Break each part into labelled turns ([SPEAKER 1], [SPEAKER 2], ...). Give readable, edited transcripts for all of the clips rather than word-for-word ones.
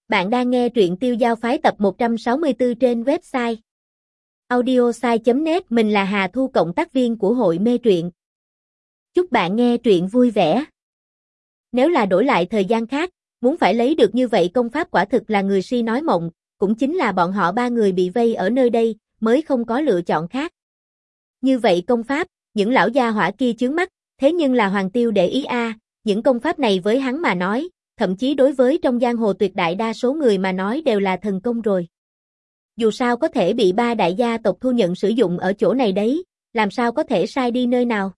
[SPEAKER 1] Bạn đang nghe truyện Tiêu Giao Phái tập 164 trên website audiosai.net. Mình là Hà Thu, cộng tác viên của hội mê truyện. Chúc bạn nghe truyện vui vẻ. Nếu là đổi lại thời gian khác, muốn phải lấy được như vậy công pháp quả thực là người si nói mộng, cũng chính là bọn họ ba người bị vây ở nơi đây, mới không có lựa chọn khác. Như vậy công pháp, những lão gia hỏa kia chướng mắt, thế nhưng là Hoàng Tiêu để ý những công pháp này với hắn mà nói, thậm chí đối với trong giang hồ tuyệt đại đa số người mà nói đều là thần công rồi. Dù sao có thể bị ba đại gia tộc thu nhận sử dụng ở chỗ này đấy, làm sao có thể sai đi nơi nào.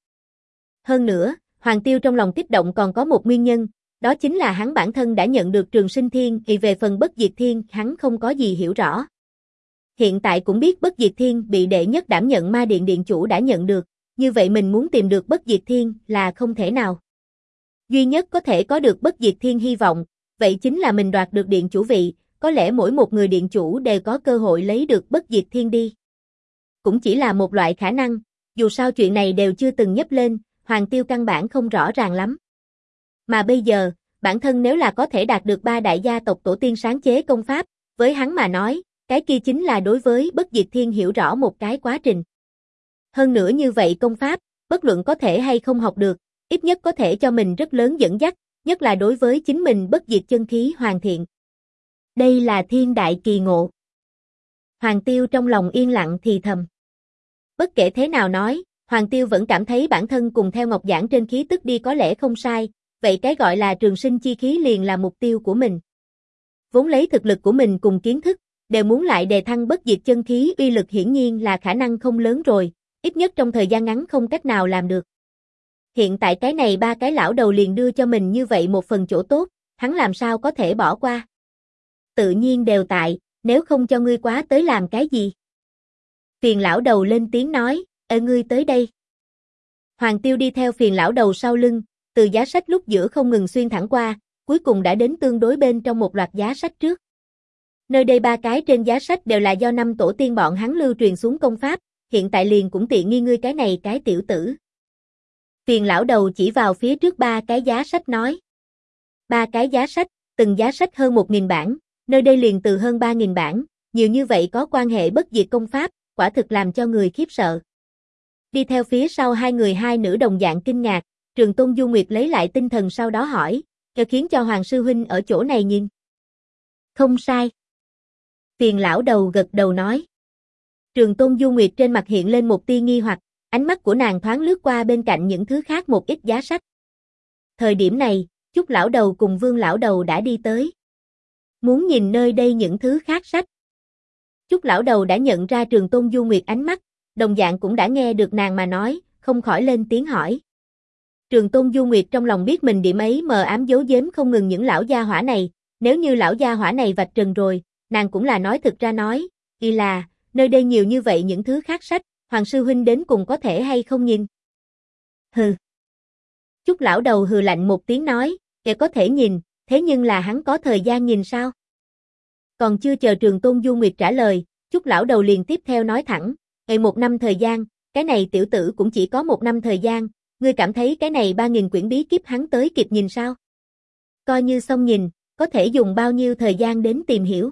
[SPEAKER 1] Hơn nữa, Hoàng Tiêu trong lòng kích động còn có một nguyên nhân, đó chính là hắn bản thân đã nhận được Trường Sinh Thiên, về phần Bất Diệt Thiên hắn không có gì hiểu rõ. Hiện tại cũng biết Bất Diệt Thiên bị đệ nhất đảm nhận Ma Điện điện chủ đã nhận được, như vậy mình muốn tìm được Bất Diệt Thiên là không thể nào. Duy nhất có thể có được Bất Diệt Thiên hy vọng, vậy chính là mình đoạt được điện chủ vị, có lẽ mỗi một người điện chủ đều có cơ hội lấy được Bất Diệt Thiên đi. Cũng chỉ là một loại khả năng, dù sao chuyện này đều chưa từng nhấc lên, Hoàng Tiêu căn bản không rõ ràng lắm. Mà bây giờ, bản thân nếu là có thể đạt được ba đại gia tộc tổ tiên sáng chế công pháp, với hắn mà nói, cái kia chính là đối với Bất Diệt Thiên hiểu rõ một cái quá trình. Hơn nữa như vậy công pháp, bất luận có thể hay không học được, ít nhất có thể cho mình rất lớn dẫn dắt, nhất là đối với chính mình bất diệt chân khí hoàn thiện. Đây là thiên đại kỳ ngộ. Hoàng Tiêu trong lòng yên lặng thì thầm. Bất kể thế nào nói, Hoàng Tiêu vẫn cảm thấy bản thân cùng theo Ngọc Giản trên khí tức đi có lẽ không sai, vậy cái gọi là trường sinh chi khí liền là mục tiêu của mình. Vốn lấy thực lực của mình cùng kiến thức, đều muốn lại đề thăng bất diệt chân khí uy lực hiển nhiên là khả năng không lớn rồi, ít nhất trong thời gian ngắn không cách nào làm được. Hiện tại cái này ba cái lão đầu liền đưa cho mình như vậy một phần chỗ tốt, hắn làm sao có thể bỏ qua. Tự nhiên đều tại, nếu không cho ngươi quá tới làm cái gì. Phiền lão đầu lên tiếng nói, ngươi tới đây. Hoàng Tiêu đi theo phiền lão đầu sau lưng, từ giá sách lúc giữa không ngừng xuyên thẳng qua, cuối cùng đã đến tương đối bên trong một loạt giá sách trước. Nơi đây ba cái trên giá sách đều là do năm tổ tiên bọn hắn lưu truyền xuống công pháp, hiện tại liền cũng tiện nghi ngươi cái này cái tiểu tử. Phiền lão đầu chỉ vào phía trước ba cái giá sách nói. Ba cái giá sách, từng giá sách hơn 1.000 bản, nơi đây liền từ hơn 3.000 bản, nhiều như vậy có quan hệ bất diệt công pháp, quả thực làm cho người khiếp sợ. Đi theo phía sau hai người hai nữ đồng dạng kinh ngạc, Trường Tôn Du Nguyệt lấy lại tinh thần sau đó hỏi, khiến cho Hoàng sư huynh ở chỗ này nhìn. Không sai. Phiền lão đầu gật đầu nói. Trường Tôn Du Nguyệt trên mặt hiện lên một tia nghi hoặc, ánh mắt của nàng thoáng lướt qua bên cạnh những thứ khác một ít giá sách. Thời điểm này, Chúc lão đầu cùng Vương lão đầu đã đi tới. Muốn nhìn nơi đây những thứ khác sách. Chúc lão đầu đã nhận ra Trường Tôn Du Nguyệt ánh mắt, đồng dạng cũng đã nghe được nàng mà nói, không khỏi lên tiếng hỏi. Trường Tôn Du Nguyệt trong lòng biết mình điểm ấy mờ ám giấu giếm không ngừng những lão gia hỏa này, nếu như lão gia hỏa này vạch trần rồi, nàng cũng là nói thực ra nói, là, nơi đây nhiều như vậy những thứ khác sách, Hoàng sư huynh đến cùng có thể hay không nhìn. Hừ. Chúc lão đầu hừ lạnh một tiếng nói, có thể nhìn, thế nhưng là hắn có thời gian nhìn sao? Còn chưa chờ Trường Tôn Du Nguyệt trả lời, Chúc lão đầu liền tiếp theo nói thẳng, 1 năm thời gian, cái này tiểu tử cũng chỉ có 1 năm thời gian, ngươi cảm thấy cái này 3.000 quyển bí kíp hắn tới kịp nhìn sao? Coi như xong nhìn, có thể dùng bao nhiêu thời gian đến tìm hiểu?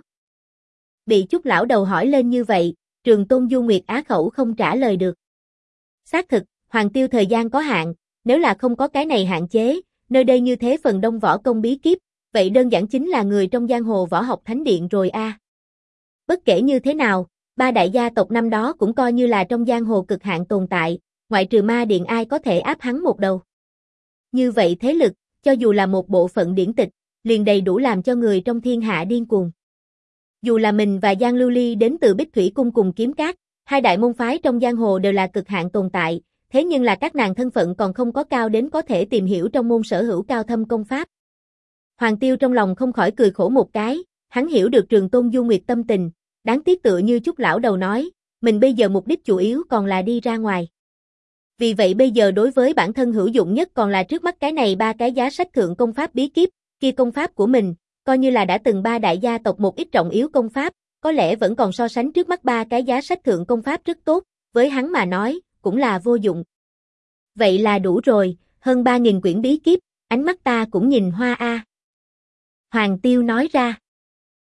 [SPEAKER 1] Bị Chúc lão đầu hỏi lên như vậy, Trường Tôn Du Nguyệt á khẩu không trả lời được. Xác thực, Hoàng Tiêu thời gian có hạn, nếu là không có cái này hạn chế, nơi đây như thế phần đông võ công bí kíp, vậy đơn giản chính là người trong giang hồ võ học thánh điện rồi a. Bất kể như thế nào, ba đại gia tộc năm đó cũng coi như là trong giang hồ cực hạn tồn tại, ngoại trừ Ma Điện ai có thể áp hắn một đầu. Như vậy thế lực, cho dù là một bộ phận điển tịch, liền đầy đủ làm cho người trong thiên hạ điên cuồng. Dù là mình và Giang Lưu Ly đến từ Bích Thủy Cung cùng Kiếm Cát, hai đại môn phái trong giang hồ đều là cực hạn tồn tại, thế nhưng là các nàng thân phận còn không có cao đến có thể tìm hiểu trong môn sở hữu cao thâm công pháp. Hoàng Tiêu trong lòng không khỏi cười khổ một cái, hắn hiểu được Trường Tôn Du Nguyệt tâm tình, đáng tiếc tựa như Chúc lão đầu nói, mình bây giờ mục đích chủ yếu còn là đi ra ngoài. Vì vậy bây giờ đối với bản thân hữu dụng nhất còn là trước mắt cái này ba cái giá sách thượng công pháp bí kíp, kia công pháp của mình, coi như là đã từng ba đại gia tộc một ít trọng yếu công pháp, có lẽ vẫn còn so sánh trước mắt ba cái giá sách thượng công pháp rất tốt, với hắn mà nói, cũng là vô dụng. Vậy là đủ rồi, hơn 3.000 quyển bí kíp, ánh mắt ta cũng nhìn hoa a. Hoàng Tiêu nói ra.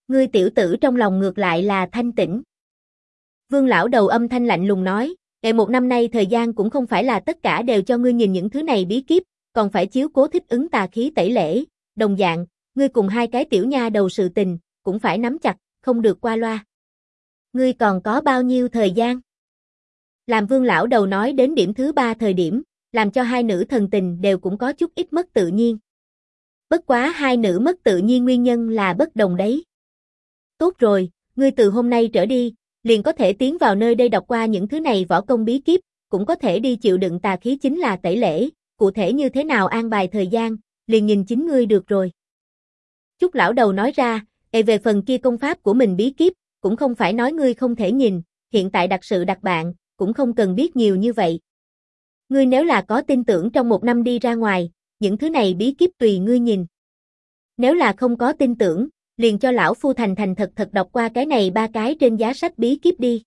[SPEAKER 1] Ngươi tiểu tử trong lòng ngược lại là thanh tĩnh. Vương lão đầu âm thanh lạnh lùng nói, một năm nay thời gian cũng không phải là tất cả đều cho ngươi nhìn những thứ này bí kíp, còn phải chiếu cố thích ứng tà khí tẩy lễ, đồng dạng, ngươi cùng hai cái tiểu nha đầu sự tình, cũng phải nắm chặt, không được qua loa. Ngươi còn có bao nhiêu thời gian? Làm Vương lão đầu nói đến điểm thứ 3 thời điểm, làm cho hai nữ thần tình đều cũng có chút ít mất tự nhiên. Bất quá hai nữ mất tự nhiên nguyên nhân là bất đồng đấy. Tốt rồi, ngươi từ hôm nay trở đi, liền có thể tiến vào nơi đây đọc qua những thứ này võ công bí kíp, cũng có thể đi chịu đựng tà khí chính là tẩy lễ, cụ thể như thế nào an bài thời gian, liền nhìn chính ngươi được rồi. Chúc lão đầu nói ra, về phần kia công pháp của mình bí kíp, cũng không phải nói ngươi không thể nhìn, hiện tại đặc sự đặc bạn, cũng không cần biết nhiều như vậy. Ngươi nếu là có tin tưởng trong một năm đi ra ngoài, những thứ này bí kíp tùy ngươi nhìn. Nếu là không có tin tưởng, liền cho lão phu thành thành thật thật đọc qua cái này 3 cái trên giá sách bí kíp đi.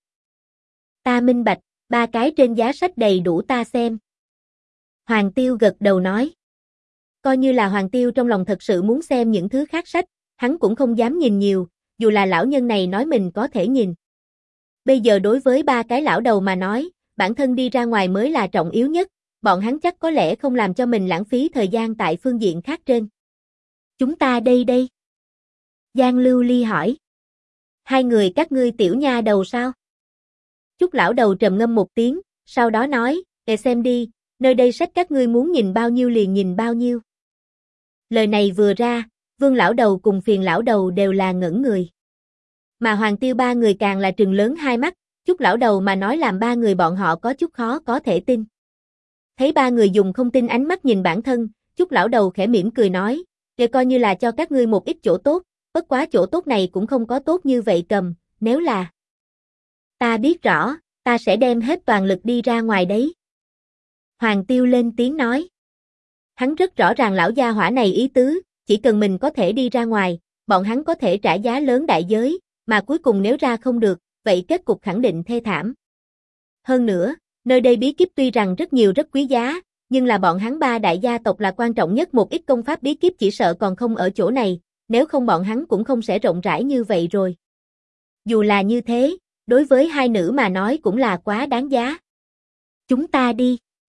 [SPEAKER 1] Ta minh bạch, 3 cái trên giá sách đầy đủ ta xem. Hoàng Tiêu gật đầu nói. Coi như là Hoàng Tiêu trong lòng thật sự muốn xem những thứ khác sách, hắn cũng không dám nhìn nhiều, dù là lão nhân này nói mình có thể nhìn. Bây giờ đối với 3 cái lão đầu mà nói, bản thân đi ra ngoài mới là trọng yếu nhất, bọn hắn chắc có lẽ không làm cho mình lãng phí thời gian tại phương diện khác trên. Chúng ta đây. Giang Lưu Ly hỏi. Hai người các ngươi tiểu nha đầu sao? Chúc lão đầu trầm ngâm một tiếng, sau đó nói, xem đi, nơi đây sách các ngươi muốn nhìn bao nhiêu liền nhìn bao nhiêu. Lời này vừa ra, Vương lão đầu cùng Phiền lão đầu đều là ngẩn người. Mà Hoàng Tiêu 3 người càng là trừng lớn hai mắt, Chúc lão đầu mà nói làm 3 người bọn họ có chút khó có thể tin. Thấy 3 người dùng không tin ánh mắt nhìn bản thân, Chúc lão đầu khẽ mỉm cười nói, để coi như là cho các ngươi một ít chỗ tốt, bất quá chỗ tốt này cũng không có tốt như vậy cầm, nếu là... Ta biết rõ, ta sẽ đem hết toàn lực đi ra ngoài đấy. Hoàng Tiêu lên tiếng nói. Hắn rất rõ ràng lão gia hỏa này ý tứ, chỉ cần mình có thể đi ra ngoài, bọn hắn có thể trả giá lớn đại giới, mà cuối cùng nếu ra không được, vậy kết cục khẳng định thê thảm. Hơn nữa, nơi đây bí kíp tuy rằng rất nhiều rất quý giá, nhưng là bọn hắn 3 đại gia tộc là quan trọng nhất một ít công pháp bí kíp chỉ sợ còn không ở chỗ này, nếu không bọn hắn cũng không sẽ rộng rãi như vậy rồi. Dù là như thế, đối với hai nữ mà nói cũng là quá đáng giá. Chúng ta đi.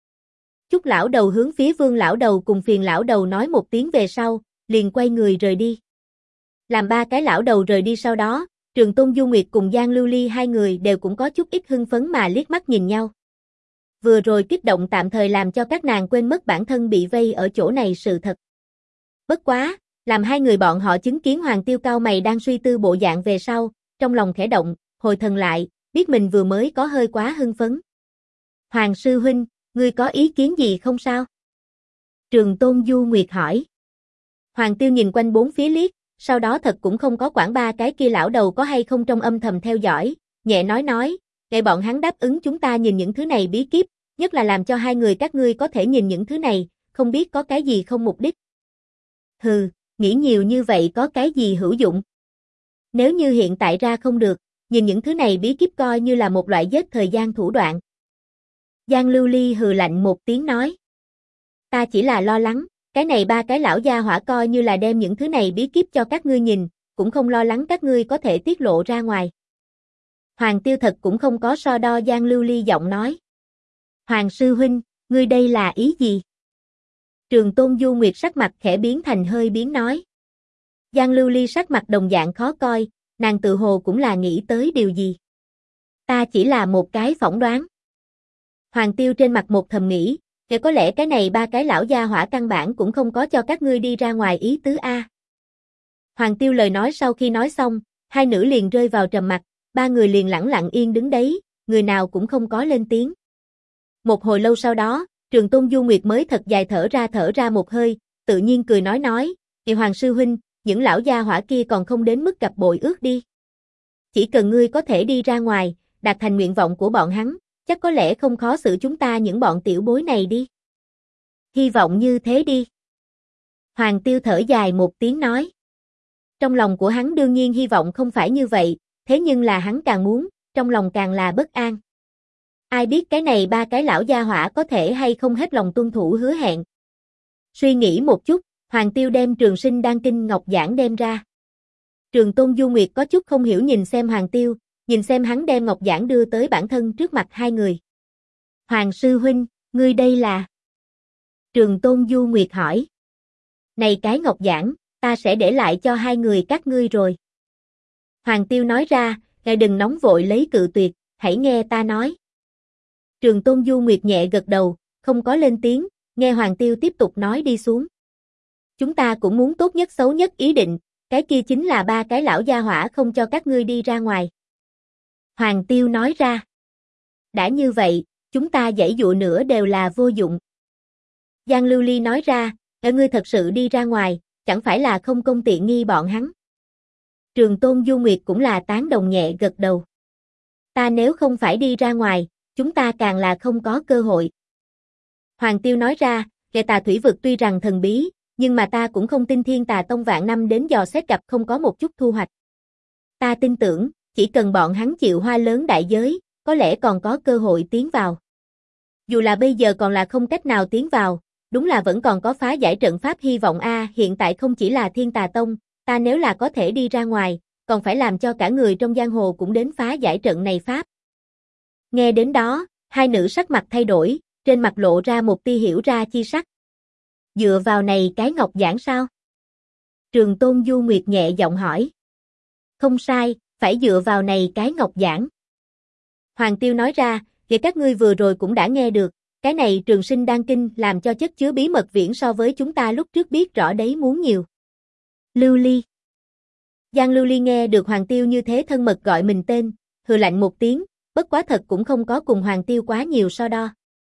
[SPEAKER 1] Chúc lão đầu hướng phía Vương lão đầu cùng Phiền lão đầu nói một tiếng về sau, liền quay người rời đi. Làm 3 cái lão đầu rời đi sau đó, Trường Tôn Du Nguyệt cùng Giang Lưu Ly hai người đều cũng có chút ít hưng phấn mà liếc mắt nhìn nhau. Vừa rồi kích động tạm thời làm cho các nàng quên mất bản thân bị vây ở chỗ này sự thật. Bất quá, làm hai người bọn họ chứng kiến Hoàng Tiêu cao mày đang suy tư bộ dạng về sau, trong lòng khẽ động, hồi thần lại, biết mình vừa mới có hơi quá hưng phấn. Hoàng sư huynh, ngươi có ý kiến gì không sao? Trường Tôn Du Nguyệt hỏi. Hoàng Tiêu nhìn quanh bốn phía liếc, sau đó thật cũng không có quản 3 cái kia lão đầu có hay không trong âm thầm theo dõi, nhẹ nói, để bọn hắn đáp ứng chúng ta nhìn những thứ này bí kíp, nhất là làm cho hai người các ngươi có thể nhìn những thứ này, không biết có cái gì không mục đích. Hừ, nghĩ nhiều như vậy có cái gì hữu dụng? Nếu như hiện tại ra không được, nhìn những thứ này bí kíp coi như là một loại giết thời gian thủ đoạn. Giang Lưu Ly hừ lạnh một tiếng nói. Ta chỉ là lo lắng, cái này 3 cái lão gia hỏa coi như là đem những thứ này bí kíp cho các ngươi nhìn, cũng không lo lắng các ngươi có thể tiết lộ ra ngoài. Hoàng Tiêu thật cũng không có so đo Giang Lưu Ly giọng nói. Hoàng sư huynh, ngươi đây là ý gì? Trường Tôn Du Nguyệt sắc mặt khẽ biến thành hơi biến nói. Giang Lưu Ly sắc mặt đồng dạng khó coi, nàng tự hồ cũng là nghĩ tới điều gì. Ta chỉ là một cái phỏng đoán. Hoàng Tiêu trên mặt một thầm nghĩ, để có lẽ cái này 3 cái lão gia hỏa căn bản cũng không có cho các ngươi đi ra ngoài ý tứ a. Hoàng Tiêu lời nói sau khi nói xong, hai nữ liền rơi vào trầm mặc, 3 người liền lẳng lặng yên đứng đấy, người nào cũng không có lên tiếng. Một hồi lâu sau đó, Trường Tôn Du Nguyệt mới thật dài thở ra một hơi, tự nhiên cười nói, Hoàng sư huynh, những lão gia hỏa kia còn không đến mức gặp bội ước đi. Chỉ cần ngươi có thể đi ra ngoài, đạt thành nguyện vọng của bọn hắn, chắc có lẽ không khó xử chúng ta những bọn tiểu bối này đi. Hy vọng như thế đi. Hoàng Tiêu thở dài một tiếng nói. Trong lòng của hắn đương nhiên hy vọng không phải như vậy, thế nhưng là hắn càng muốn, trong lòng càng là bất an. Ai biết cái này 3 cái lão gia hỏa có thể hay không hết lòng tuân thủ hứa hẹn. Suy nghĩ một chút, Hoàng Tiêu đem Trường Sinh Đan Kinh Ngọc Giản đem ra. Trường Tôn Du Nguyệt có chút không hiểu nhìn xem Hoàng Tiêu, nhìn xem hắn đem ngọc giản đưa tới bản thân trước mặt hai người. Hoàng sư huynh, ngươi đây là? Trường Tôn Du Nguyệt hỏi. Này cái ngọc giản, ta sẽ để lại cho hai người các ngươi rồi. Hoàng Tiêu nói ra, ngài đừng nóng vội lấy cự tuyệt, hãy nghe ta nói. Trường Tôn Du Nguyệt nhẹ gật đầu, không có lên tiếng, nghe Hoàng Tiêu tiếp tục nói đi xuống. Chúng ta cũng muốn tốt nhất xấu nhất ý định, cái kia chính là ba cái lão gia hỏa không cho các ngươi đi ra ngoài. Hoàng Tiêu nói ra. Đã như vậy, chúng ta giãy dụa nữa đều là vô dụng. Giang Lưu Ly nói ra, ngươi thật sự đi ra ngoài, chẳng phải là không công tiện nghi bọn hắn. Trường Tôn Du Nguyệt cũng là tán đồng nhẹ gật đầu. Ta nếu không phải đi ra ngoài, chúng ta càng là không có cơ hội. Hoàng Tiêu nói ra, Tà Thủy Vực tuy rằng thần bí, nhưng mà ta cũng không tin Thiên Tà Tông vạn năm đến dò xét gặp không có một chút thu hoạch. Ta tin tưởng, chỉ cần bọn hắn chịu hoa lớn đại giới, có lẽ còn có cơ hội tiến vào. Dù là bây giờ còn là không cách nào tiến vào, đúng là vẫn còn có phá giải trận pháp hy vọng a. Hiện tại không chỉ là Thiên Tà Tông, ta nếu là có thể đi ra ngoài, còn phải làm cho cả người trong giang hồ cũng đến phá giải trận này pháp. Nghe đến đó, hai nữ sắc mặt thay đổi, trên mặt lộ ra một tia hiểu ra chi sắc. Dựa vào này cái ngọc giản sao? Trường Tôn Du Nguyệt nhẹ giọng hỏi. Không sai, phải dựa vào này cái ngọc giản. Hoàng Tiêu nói ra, vậy các ngươi vừa rồi cũng đã nghe được, cái này Trường Sinh Đan Kinh làm cho chất chứa bí mật viễn so với chúng ta lúc trước biết rõ đấy muốn nhiều. Lưu Ly. Giang Lưu Ly nghe được Hoàng Tiêu như thế thân mật gọi mình tên, hừ lạnh một tiếng, bất quá thật cũng không có cùng Hoàng Tiêu quá nhiều so đo.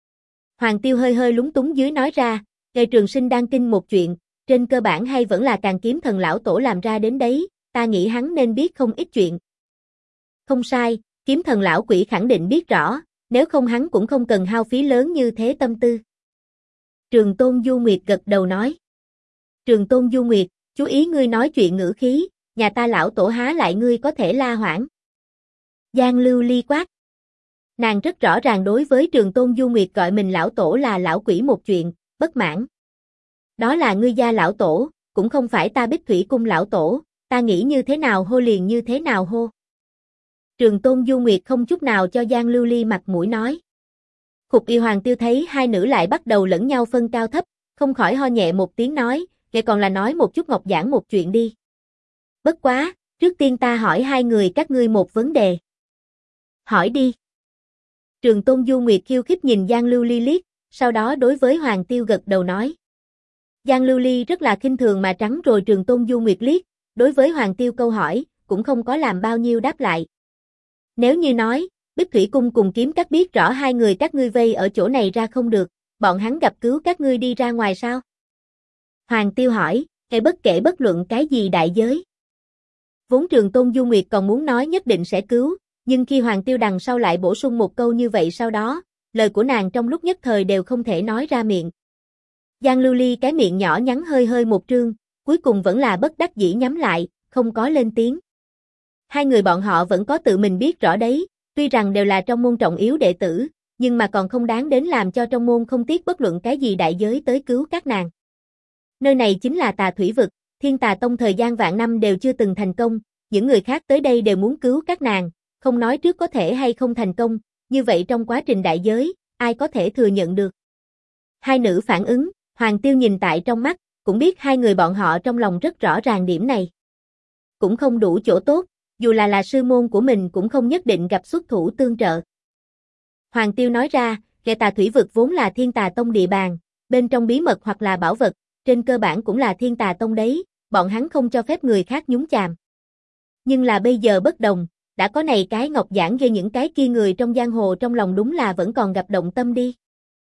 [SPEAKER 1] Hoàng Tiêu hơi hơi lúng túng dưới nói ra, về Trường Sinh Đan Kinh một chuyện, trên cơ bản hay vẫn là Càn Kiếm Thần lão tổ làm ra đến đấy, ta nghĩ hắn nên biết không ít chuyện. Không sai, Kiếm Thần lão quỷ khẳng định biết rõ, nếu không hắn cũng không cần hao phí lớn như thế tâm tư. Trường Tôn Du Nguyệt gật đầu nói. Trường Tôn Du Nguyệt, chú ý ngươi nói chuyện ngữ khí, nhà ta lão tổ há lại ngươi có thể la hoảng. Giang Lưu Ly quát. Nàng rất rõ ràng đối với Trường Tôn Du Nguyệt gọi mình lão tổ là lão quỷ một chuyện, bất mãn. Đó là ngươi gia lão tổ, cũng không phải ta Bích Thủy Cung lão tổ, ta nghĩ như thế nào hô liền như thế nào hô. Trường Tôn Du Nguyệt không chút nào cho Giang Lưu Ly mặt mũi nói. Khục Y Hoàng Tiêu thấy hai nữ lại bắt đầu lẫn nhau phân cao thấp, không khỏi ho nhẹ một tiếng nói, vậy còn là nói một chút ngọc giảng một chuyện đi. Bất quá, trước tiên ta hỏi hai người các ngươi một vấn đề. Hỏi đi. Trường Tôn Du Nguyệt khiêu khích nhìn Giang Lưu Ly liếc, sau đó đối với Hoàng Tiêu gật đầu nói. Giang Lưu Ly rất là khinh thường mà trắng rồi Trường Tôn Du Nguyệt liếc, đối với Hoàng Tiêu câu hỏi, cũng không có làm bao nhiêu đáp lại. Nếu như nói, Bích Thủy Cung cùng Kiếm Các biết rõ hai người các ngươi vây ở chỗ này ra không được, bọn hắn gặp cứu các ngươi đi ra ngoài sao? Hoàng Tiêu hỏi, hay bất kể bất luận cái gì đại giới. Vốn Trường Tôn Du Nguyệt còn muốn nói nhất định sẽ cứu, nhưng khi Hoàng Tiêu đằng sau lại bổ sung một câu như vậy sau đó, lời của nàng trong lúc nhất thời đều không thể nói ra miệng. Giang Lưu Ly cái miệng nhỏ nhắn hơi hơi một trương, cuối cùng vẫn là bất đắc dĩ nhắm lại, không có lên tiếng. Hai người bọn họ vẫn có tự mình biết rõ đấy, tuy rằng đều là trong môn trọng yếu đệ tử, nhưng mà còn không đáng đến làm cho trong môn không tiếc bất luận cái gì đại giới tới cứu các nàng. Nơi này chính là Tà Thủy Vực, Thiên Tà Tông thời gian vạn năm đều chưa từng thành công, những người khác tới đây đều muốn cứu các nàng, không nói trước có thể hay không thành công, như vậy trong quá trình đại giới, ai có thể thừa nhận được. Hai nữ phản ứng, Hoàng Tiêu nhìn tại trong mắt, cũng biết hai người bọn họ trong lòng rất rõ ràng điểm này. Cũng không đủ chỗ tốt, dù là sư môn của mình cũng không nhất định gặp xuất thủ tương trợ. Hoàng Tiêu nói ra, Tà Thủy Vực vốn là Thiên Tà Tông địa bàn, bên trong bí mật hoặc là bảo vật, trên cơ bản cũng là Thiên Tà Tông đấy, bọn hắn không cho phép người khác nhúng chàm. Nhưng là bây giờ bất đồng, đã có này cái ngọc giản gây những cái kia người trong giang hồ trong lòng đúng là vẫn còn gặp động tâm đi.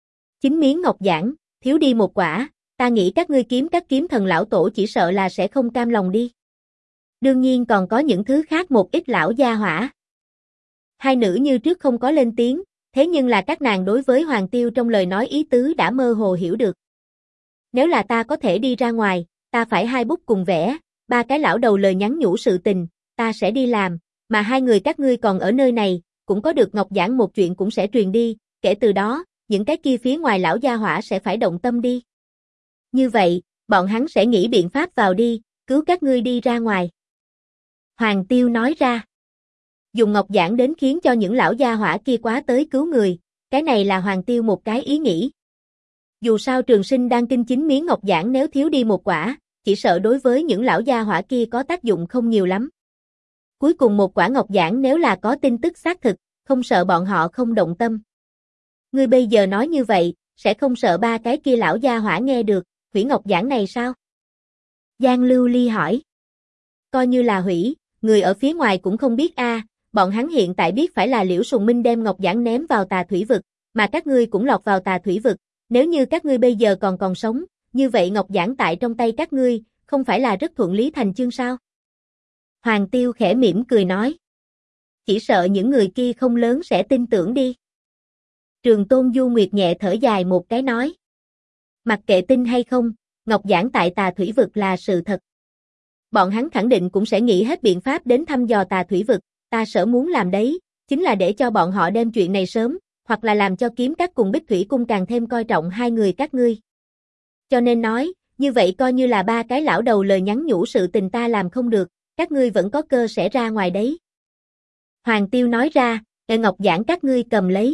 [SPEAKER 1] 9 miếng ngọc giản, thiếu đi một quả, ta nghĩ các ngươi các kiếm thần lão tổ chỉ sợ là sẽ không cam lòng đi. Đương nhiên còn có những thứ khác một ít lão gia hỏa. Hai nữ như trước không có lên tiếng, thế nhưng là các nàng đối với Hoàng Tiêu trong lời nói ý tứ đã mơ hồ hiểu được. Nếu là ta có thể đi ra ngoài, ta phải hai bút cùng vẽ, ba cái lão đầu lời nhắn nhủ sự tình, ta sẽ đi làm, mà hai người các ngươi còn ở nơi này, cũng có được ngọc giản một chuyện cũng sẽ truyền đi, kể từ đó, những cái kia phía ngoài lão gia hỏa sẽ phải động tâm đi. Như vậy, bọn hắn sẽ nghĩ biện pháp vào đi, cứu các ngươi đi ra ngoài. Hoàng Tiêu nói ra. Dùng ngọc giản đến khiến cho những lão gia hỏa kia quá tới cứu người, cái này là Hoàng Tiêu một cái ý nghĩ. Dù sao Trường Sinh đang kinh 9 miếng ngọc giản nếu thiếu đi một quả, chỉ sợ đối với những lão gia hỏa kia có tác dụng không nhiều lắm. Cuối cùng một quả ngọc giản nếu là có tin tức xác thực, không sợ bọn họ không động tâm. Ngươi bây giờ nói như vậy, sẽ không sợ ba cái kia lão gia hỏa nghe được, hủy ngọc giản này sao? Giang Lưu Ly hỏi. Coi như là hủy, người ở phía ngoài cũng không biết a, bọn hắn hiện tại biết phải là Liễu Sùng Minh đem ngọc giản ném vào tà thủy vực, mà các ngươi cũng lọt vào tà thủy vực, nếu như các ngươi bây giờ còn sống, như vậy ngọc giản tại trong tay các ngươi, không phải là rất thuận lý thành chương sao? Hoàng Tiêu khẽ mỉm cười nói. Chỉ sợ những người kia không lớn sẽ tin tưởng đi. Trường Tôn Du Nguyệt nhẹ thở dài một cái nói. Mặc kệ tin hay không, ngọc giản tại tà thủy vực là sự thật. Bọn hắn khẳng định cũng sẽ nghĩ hết biện pháp đến thăm dò tà thủy vực, ta sở muốn làm đấy, chính là để cho bọn họ đem chuyện này sớm, hoặc là làm cho Kiếm Các cùng Bích Thủy Cung càng thêm coi trọng hai người các ngươi. Cho nên nói, như vậy coi như là ba cái lão đầu lời nhắn nhủ sự tình ta làm không được, các ngươi vẫn có cơ sẽ ra ngoài đấy. Hoàng Tiêu nói ra, ngọc giản các ngươi cầm lấy.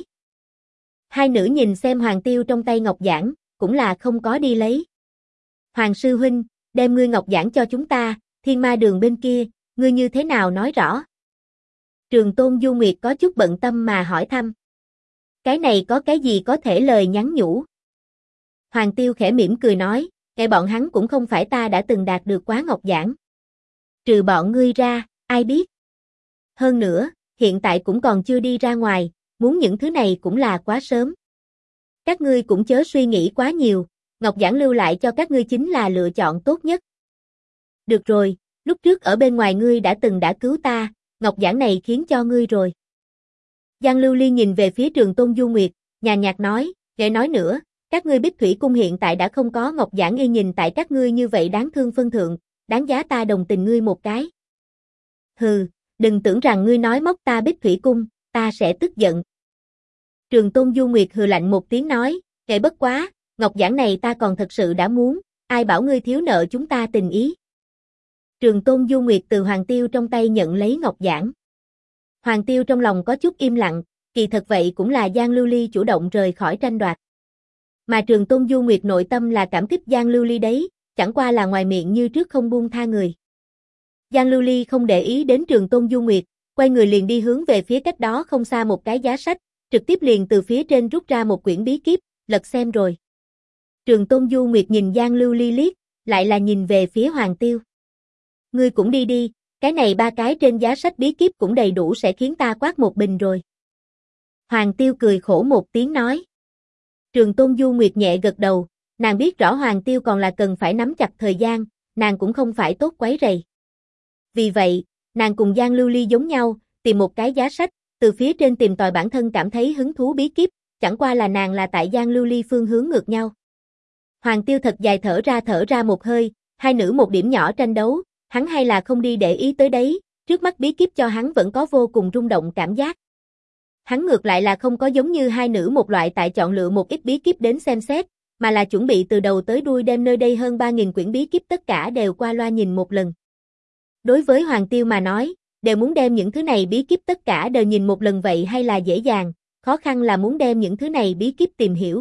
[SPEAKER 1] Hai nữ nhìn xem Hoàng Tiêu trong tay ngọc giản, cũng là không có đi lấy. Hoàng sư huynh, đem ngươi ngọc giản cho chúng ta, Thiên Ma Đường bên kia, ngươi như thế nào nói rõ? Trường Tôn Du Nguyệt có chút bận tâm mà hỏi thăm. Cái này có cái gì có thể lời nhắn nhủ? Hoàng Tiêu khẽ mỉm cười nói, kể bọn hắn cũng không phải ta đã từng đạt được quá ngọc giản. Trừ bọn ngươi ra, ai biết? Hơn nữa, hiện tại cũng còn chưa đi ra ngoài, muốn những thứ này cũng là quá sớm. Các ngươi cũng chớ suy nghĩ quá nhiều, ngọc giản lưu lại cho các ngươi chính là lựa chọn tốt nhất. Được rồi, lúc trước ở bên ngoài ngươi đã cứu ta, ngọc giản này khiến cho ngươi rồi. Giang Lưu Ly nhìn về phía Trường Tôn Du Nguyệt, nhàn nhạt nói, để nói nữa, các ngươi Bích Thủy Cung hiện tại đã không có ngọc giản y nhìn tại các ngươi như vậy đáng thương phân thượng, đáng giá ta đồng tình ngươi một cái. Hừ, đừng tưởng rằng ngươi nói móc ta Bích Thủy Cung, ta sẽ tức giận. Trường Tôn Du Nguyệt hừ lạnh một tiếng nói, kệ bất quá, ngọc giản này ta còn thật sự đã muốn, ai bảo ngươi thiếu nợ chúng ta tình ý. Trường Tôn Du Nguyệt từ Hoàng Tiêu trong tay nhận lấy ngọc giản. Hoàng Tiêu trong lòng có chút im lặng, kỳ thật vậy cũng là Giang Lưu Ly chủ động rời khỏi tranh đoạt. Mà Trường Tôn Du Nguyệt nội tâm là cảm kích Giang Lưu Ly đấy, chẳng qua là ngoài miệng như trước không buông tha người. Giang Lưu Ly không để ý đến Trường Tôn Du Nguyệt, quay người liền đi hướng về phía cách đó không xa một cái giá sách, trực tiếp liền từ phía trên rút ra một quyển bí kíp, lật xem rồi. Trường Tôn Du Nguyệt nhìn Giang Lưu Ly liếc, lại là nhìn về phía Hoàng Tiêu. Ngươi cũng đi đi, cái này ba cái trên giá sách bí kíp cũng đầy đủ sẽ khiến ta quát một bình rồi. Hoàng Tiêu cười khổ một tiếng nói. Trường Tôn Du Nguyệt nhẹ gật đầu, nàng biết rõ Hoàng Tiêu còn là cần phải nắm chặt thời gian, nàng cũng không phải tốt quấy rầy. Vì vậy, nàng cùng Giang Lưu Ly giống nhau, tìm một cái giá sách, từ phía trên tìm tòi bản thân cảm thấy hứng thú bí kíp, chẳng qua là nàng là tại Giang Lưu Ly phương hướng ngược nhau. Hoàng Tiêu thật dài thở ra một hơi, hai nữ một điểm nhỏ tranh đấu, hắn hay là không đi để ý tới đấy, trước mắt bí kíp cho hắn vẫn có vô cùng rung động cảm giác. Hắn ngược lại là không có giống như hai nữ một loại tại chọn lựa một ít bí kíp đến xem xét, mà là chuẩn bị từ đầu tới đuôi đem nơi đây hơn 3.000 quyển bí kíp tất cả đều qua loa nhìn một lần. Đối với Hoàng Tiêu mà nói, đều muốn đem những thứ này bí kíp tất cả đều nhìn một lần vậy hay là dễ dàng, khó khăn là muốn đem những thứ này bí kíp tìm hiểu.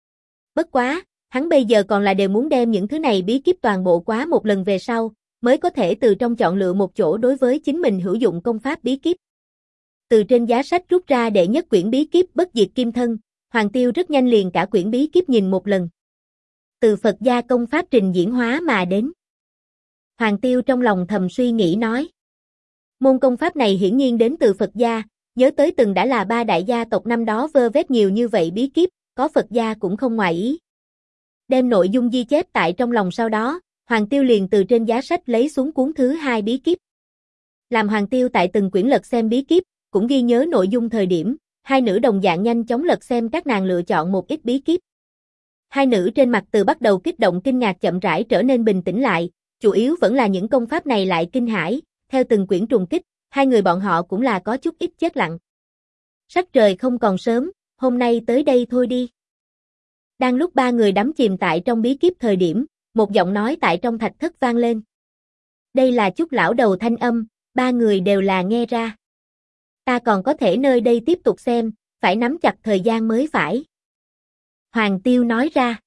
[SPEAKER 1] Bất quá, hắn bây giờ còn là đều muốn đem những thứ này bí kíp toàn bộ quá một lần về sau, mới có thể từ trong chọn lựa một chỗ đối với chính mình hữu dụng công pháp bí kíp. Từ trên giá sách rút ra đệ nhất quyển bí kíp Bất Diệt Kim Thân, Hoàng Tiêu rất nhanh liền cả quyển bí kíp nhìn một lần. Từ Phật gia công pháp trình diễn hóa mà đến. Hoàng Tiêu trong lòng thầm suy nghĩ nói. Môn công pháp này hiển nhiên đến từ Phật gia, nhớ tới từng đã là ba đại gia tộc năm đó vơ vét nhiều như vậy bí kíp, có Phật gia cũng không ngoài ý. Đem nội dung ghi chép tại trong lòng sau đó, Hoàng Tiêu liền từ trên giá sách lấy xuống cuốn thứ hai bí kíp. Làm Hoàng Tiêu tại từng quyển lật xem bí kíp, cũng ghi nhớ nội dung thời điểm, hai nữ đồng dạng nhanh chóng lật xem các nàng lựa chọn một ít bí kíp. Hai nữ trên mặt từ bắt đầu kích động kinh ngạc chậm rãi trở nên bình tĩnh lại, chủ yếu vẫn là những công pháp này lại kinh hãi, theo từng quyển trùng kích, hai người bọn họ cũng là có chút ít chết lặng. Sắc trời không còn sớm, hôm nay tới đây thôi đi. Đang lúc ba người đắm chìm tại trong bí kíp thời điểm, một giọng nói tại trong thạch thất vang lên. Đây là chút lão đầu thanh âm, Ba người đều là nghe ra. Ta còn có thể nơi đây tiếp tục xem, phải nắm chặt thời gian mới phải. Hoàng Tiêu nói ra.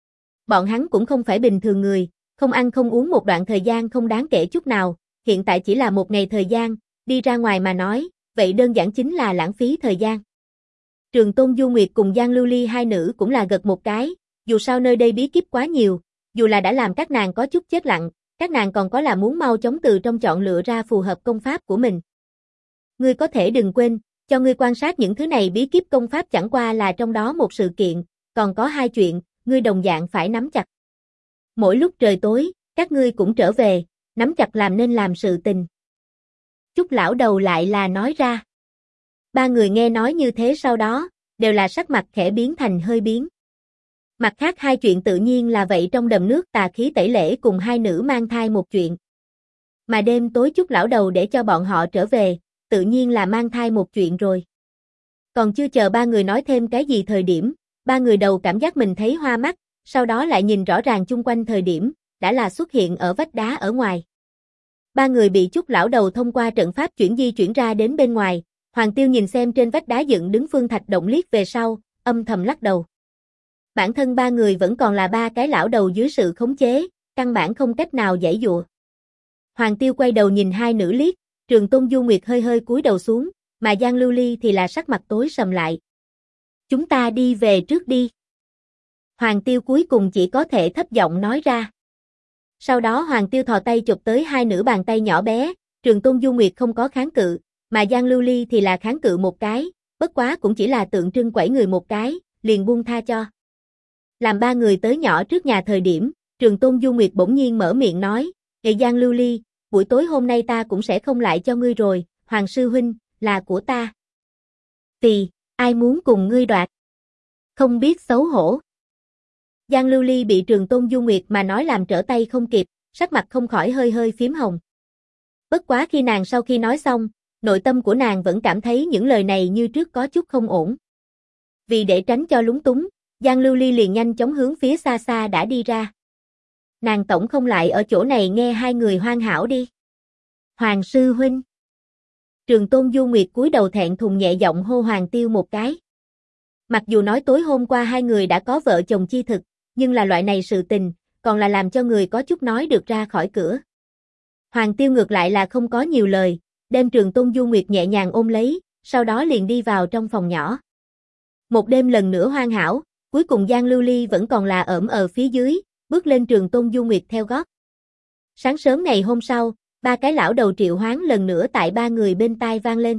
[SPEAKER 1] Bọn hắn cũng không phải bình thường người, không ăn không uống một đoạn thời gian không đáng kể chút nào, hiện tại chỉ là một ngày thời gian, đi ra ngoài mà nói, vậy đơn giản chính là lãng phí thời gian. Trường Tôn Du Nguyệt cùng Giang Lưu Ly hai nữ cũng là gật một cái, dù sao nơi đây bí kíp quá nhiều, dù là đã làm các nàng có chút chết lặng, các nàng còn có là muốn mau chóng từ trong chọn lựa ra phù hợp công pháp của mình. Ngươi có thể đừng quên, cho ngươi quan sát những thứ này bí kíp công pháp chẳng qua là trong đó một sự kiện, còn có hai chuyện, ngươi đồng dạng phải nắm chặt. Mỗi lúc trời tối, các ngươi cũng trở về, nắm chặt làm nên làm sự tình. Chúc lão đầu lại là nói ra. Ba người nghe nói như thế sau đó, đều là sắc mặt khẽ biến thành hơi biến. Mặt khác hai chuyện tự nhiên là vậy, trong đầm nước tà khí tẩy lễ cùng hai nữ mang thai một chuyện. Mà đêm tối chúc lão đầu để cho bọn họ trở về, tự nhiên là mang thai một chuyện rồi. Còn chưa chờ ba người nói thêm cái gì thời điểm, ba người đầu cảm giác mình thấy hoa mắt, sau đó lại nhìn rõ ràng chung quanh thời điểm, đã là xuất hiện ở vách đá ở ngoài. Ba người bị chúc lão đầu thông qua trận pháp di chuyển ra đến bên ngoài, Hoàng Tiêu nhìn xem trên vách đá dựng đứng Phương Thạch Động liếc về sau, âm thầm lắc đầu. Bản thân ba người vẫn còn là ba cái lão đầu dưới sự khống chế, căn bản không cách nào giãy giụa. Hoàng Tiêu quay đầu nhìn hai nữ liếc, Trường Tôn Du Nguyệt hơi hơi cúi đầu xuống, mà Giang Lưu Ly thì là sắc mặt tối sầm lại. Chúng ta đi về trước đi. Hoàng Tiêu cuối cùng chỉ có thể thấp giọng nói ra. Sau đó Hoàng Tiêu thò tay chụp tới hai nữ bàn tay nhỏ bé, Trường Tôn Du Nguyệt không có kháng cự, mà Giang Lưu Ly thì là kháng cự một cái, bất quá cũng chỉ là tượng trưng quẩy người một cái, liền buông tha cho. Làm ba người tới nhỏ trước nhà thời điểm, Trường Tôn Du Nguyệt bỗng nhiên mở miệng nói, "Ê Giang Lưu Ly, buổi tối hôm nay ta cũng sẽ không lại cho ngươi rồi, Hoàng sư huynh, là của ta." "Tì, ai muốn cùng ngươi đoạt? Không biết xấu hổ." Giang Lưu Ly bị Trường Tôn Du Nguyệt mà nói làm trở tay không kịp, sắc mặt không khỏi hơi hơi phím hồng. Bất quá khi nàng sau khi nói xong, nội tâm của nàng vẫn cảm thấy những lời này như trước có chút không ổn. Vì để tránh cho lúng túng, Giang Lưu Ly liền nhanh chóng hướng phía xa xa đã đi ra. Nàng tổng không lại ở chỗ này nghe hai người hoan hảo đi. Hoàng sư huynh. Trường Tôn Du Nguyệt cúi đầu thẹn thùng nhẹ giọng hô Hoàng Tiêu một cái. Mặc dù nói tối hôm qua hai người đã có vợ chồng chi thực, nhưng là loại này sự tình, còn là làm cho người có chút nói được ra khỏi cửa. Hoàng Tiêu ngược lại là không có nhiều lời, đem Trường Tôn Du Nguyệt nhẹ nhàng ôm lấy, sau đó liền đi vào trong phòng nhỏ. Một đêm lần nữa hoan hảo, cuối cùng Giang Lưu Ly vẫn còn là ỡm ở phía dưới, bước lên Trường Tôn Du Nguyệt theo gót. Sáng sớm ngày hôm sau, ba cái lão đầu triệu hoán lần nữa tại ba người bên tai vang lên.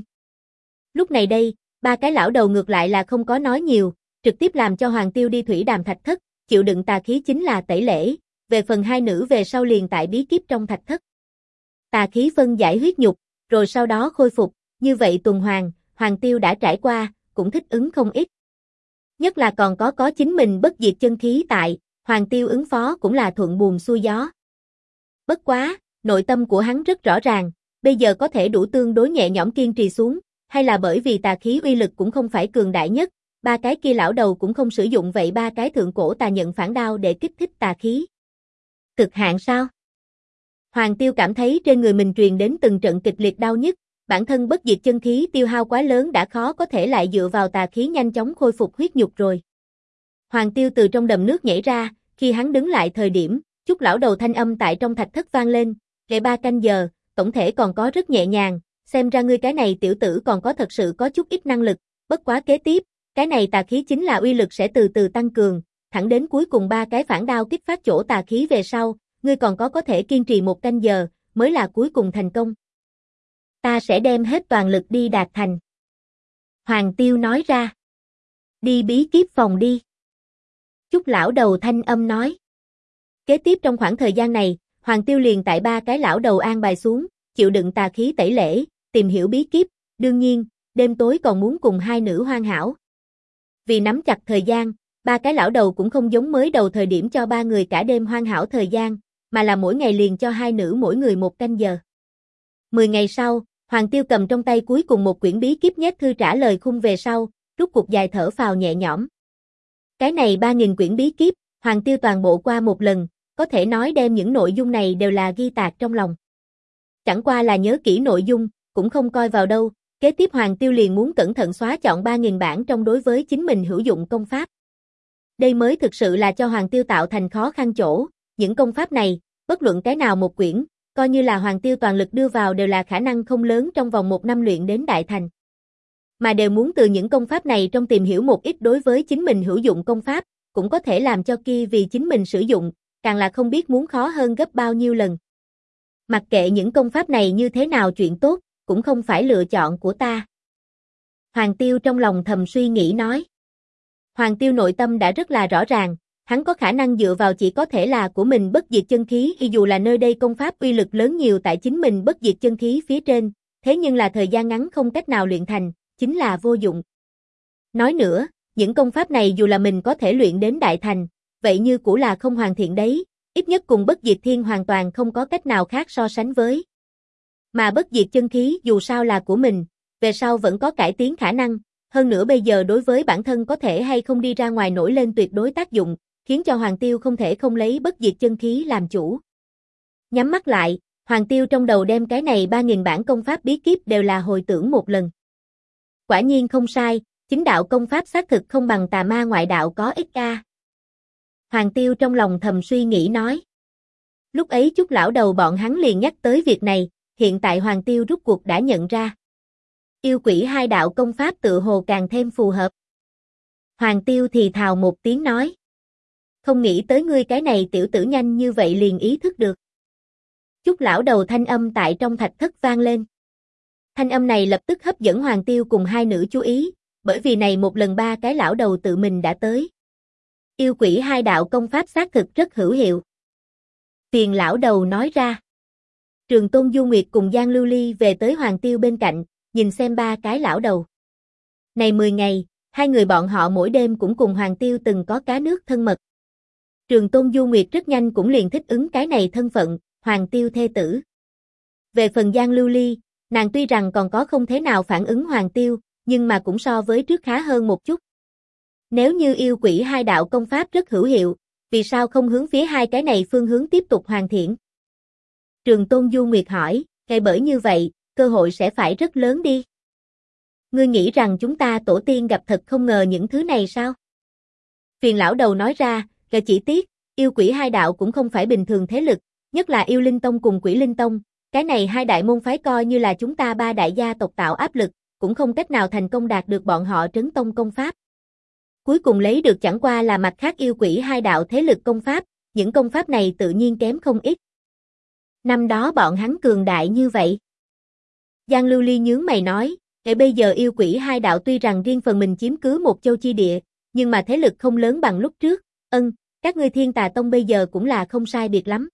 [SPEAKER 1] Lúc này đây, ba cái lão đầu ngược lại là không có nói nhiều, trực tiếp làm cho Hoàng Tiêu đi thủy đàm thạch thất, chịu đựng tà khí chính là tẩy lễ, về phần hai nữ về sau liền tại bí kíp trong thạch thất. Tà khí phân giải huyết nhục, rồi sau đó khôi phục, như vậy tuần hoàn, Hoàng Tiêu đã trải qua, cũng thích ứng không ít. Nhất là còn có chính mình bất diệt chân khí tại, Hoàng Tiêu ứng phó cũng là thuận buồm xuôi gió. Bất quá, nội tâm của hắn rất rõ ràng, bây giờ có thể đủ tương đối nhẹ nhõm kiên trì xuống, hay là bởi vì tà khí uy lực cũng không phải cường đại nhất, ba cái kia lão đầu cũng không sử dụng vậy ba cái thượng cổ tà nhận phản đao để kích thích tà khí. Cực hạn sao? Hoàng Tiêu cảm thấy trên người mình truyền đến từng trận kịch liệt đau nhức, bản thân bất diệt chân khí tiêu hao quá lớn đã khó có thể lại dựa vào tà khí nhanh chóng khôi phục huyết nhục rồi. Hoàng Tiêu từ trong đầm nước nhảy ra, khi hắn đứng lại thời điểm, chút lão đầu thanh âm tại trong thạch thất vang lên, "Lại 3 canh giờ, tổng thể còn có rất nhẹ nhàng, xem ra ngươi cái này tiểu tử còn có thật sự có chút ít năng lực, bất quá kế tiếp, cái này tà khí chính là uy lực sẽ từ từ tăng cường, thẳng đến cuối cùng ba cái phản đao kích phát chỗ tà khí về sau, ngươi còn có thể kiên trì 1 canh giờ, mới là cuối cùng thành công. Ta sẽ đem hết toàn lực đi đạt thành." Hoàng Tiêu nói ra. "Đi bí kíp phòng đi." Chút lão đầu thanh âm nói. Kế tiếp trong khoảng thời gian này, Hoàng Tiêu liền tại ba cái lão đầu an bài xuống, chịu đựng tà khí tẩy lễ, tìm hiểu bí kíp, đương nhiên, đêm tối còn muốn cùng hai nữ hoan hảo. Vì nắm chặt thời gian, ba cái lão đầu cũng không giống mới đầu thời điểm cho ba người cả đêm hoan hảo thời gian, mà là mỗi ngày liền cho hai nữ mỗi người 1 canh giờ. 10 ngày sau, Hoàng Tiêu cầm trong tay cuối cùng một quyển bí kíp nhét thư trả lời khung về sau, rút cuộc dài thở phào nhẹ nhõm. Cái này 3.000 quyển bí kíp, Hoàng Tiêu toàn bộ qua một lần, có thể nói đem những nội dung này đều là ghi tạc trong lòng. chẳng qua là nhớ kỹ nội dung, cũng không coi vào đâu. Kế tiếp Hoàng Tiêu liền muốn cẩn thận xóa chọn 3.000 bản trong đối với chính mình hữu dụng công pháp. Đây mới thực sự là cho Hoàng Tiêu tạo thành khó khăn chỗ, những công pháp này, bất luận cái nào một quyển, coi như là Hoàng Tiêu toàn lực đưa vào đều là khả năng không lớn trong vòng 1 năm luyện đến đại thành. Mà đều muốn từ những công pháp này trong tìm hiểu một ít đối với chính mình hữu dụng công pháp, cũng có thể làm cho kia vì chính mình sử dụng, càng là không biết muốn khó hơn gấp bao nhiêu lần. Mặc kệ những công pháp này như thế nào chuyện tốt, cũng không phải lựa chọn của ta. Hoàng Tiêu trong lòng thầm suy nghĩ nói. Hoàng Tiêu nội tâm đã rất là rõ ràng, hắn có khả năng dựa vào chỉ có thể là của mình bất diệt chân khí, dù là nơi đây công pháp uy lực lớn nhiều tại chính mình bất diệt chân khí phía trên, thế nhưng là thời gian ngắn không cách nào luyện thành, chính là vô dụng. Nói nữa, những công pháp này dù là mình có thể luyện đến đại thành, vậy như cũng là không hoàn thiện đấy, ít nhất cùng bất diệt thiên hoàn toàn không có cách nào khác so sánh với. Mà bất diệt chân khí dù sao là của mình, về sau vẫn có cải tiến khả năng, hơn nữa bây giờ đối với bản thân có thể hay không đi ra ngoài nổi lên tuyệt đối tác dụng, khiến cho Hoàng Tiêu không thể không lấy bất diệt chân khí làm chủ. Nhắm mắt lại, Hoàng Tiêu trong đầu đem cái này 3.000 bản công pháp bí kíp đều là hồi tưởng một lần. Quả nhiên không sai, chính đạo công pháp xác thực không bằng tà ma ngoại đạo có ích a. Hoàng Tiêu trong lòng thầm suy nghĩ nói. Lúc ấy chút lão đầu bọn hắn liền nhắc tới việc này, hiện tại Hoàng Tiêu rút cuộc đã nhận ra. Yêu quỷ hai đạo công pháp tự hồ càng thêm phù hợp. Hoàng Tiêu thì thào một tiếng nói. Không nghĩ tới ngươi cái này tiểu tử nhanh như vậy liền ý thức được. Chút lão đầu thanh âm tại trong thạch thất vang lên. Thanh âm này lập tức hấp dẫn Hoàng Tiêu cùng hai nữ chú ý, bởi vì này một lần 3 cái lão đầu tự mình đã tới. Yêu quỷ hai đạo công pháp xác thực rất hữu hiệu. Tiền lão đầu nói ra. Trường Tôn Du Nguyệt cùng Giang Lưu Ly về tới Hoàng Tiêu bên cạnh, nhìn xem 3 cái lão đầu. Này 10 ngày, hai người bọn họ mỗi đêm cũng cùng Hoàng Tiêu từng có cá nước thân mật. Trường Tôn Du Nguyệt rất nhanh cũng liền thích ứng cái này thân phận, Hoàng Tiêu thê tử. Về phần Giang Lưu Ly, nàng tuy rằng còn có không thế nào phản ứng Hoàng Tiêu, nhưng mà cũng so với trước khá hơn một chút. Nếu như yêu quỷ hai đạo công pháp rất hữu hiệu, vì sao không hướng phía hai cái này phương hướng tiếp tục hoàn thiện? Trường Tôn Du Nguyệt hỏi, ngay bởi như vậy, cơ hội sẽ phải rất lớn đi. Ngươi nghĩ rằng chúng ta tổ tiên gặp thật không ngờ những thứ này sao? Phiền lão đầu nói ra, chỉ tiếc, yêu quỷ hai đạo cũng không phải bình thường thế lực, nhất là yêu linh tông cùng quỷ linh tông, cái này hai đại môn phái coi như là chúng ta 3 đại gia tộc tạo áp lực, cũng không cách nào thành công đạt được bọn họ trấn tông công pháp. Cuối cùng lấy được chẳng qua là mặt khác yêu quỷ hai đạo thế lực công pháp, những công pháp này tự nhiên kém không ít. Năm đó bọn hắn cường đại như vậy. Giang Lưu Ly nhướng mày nói, bây giờ yêu quỷ hai đạo tuy rằng riêng phần mình chiếm cứ một châu chi địa, nhưng mà thế lực không lớn bằng lúc trước, các ngươi Thiên Tà Tông bây giờ cũng là không sai biệt lắm.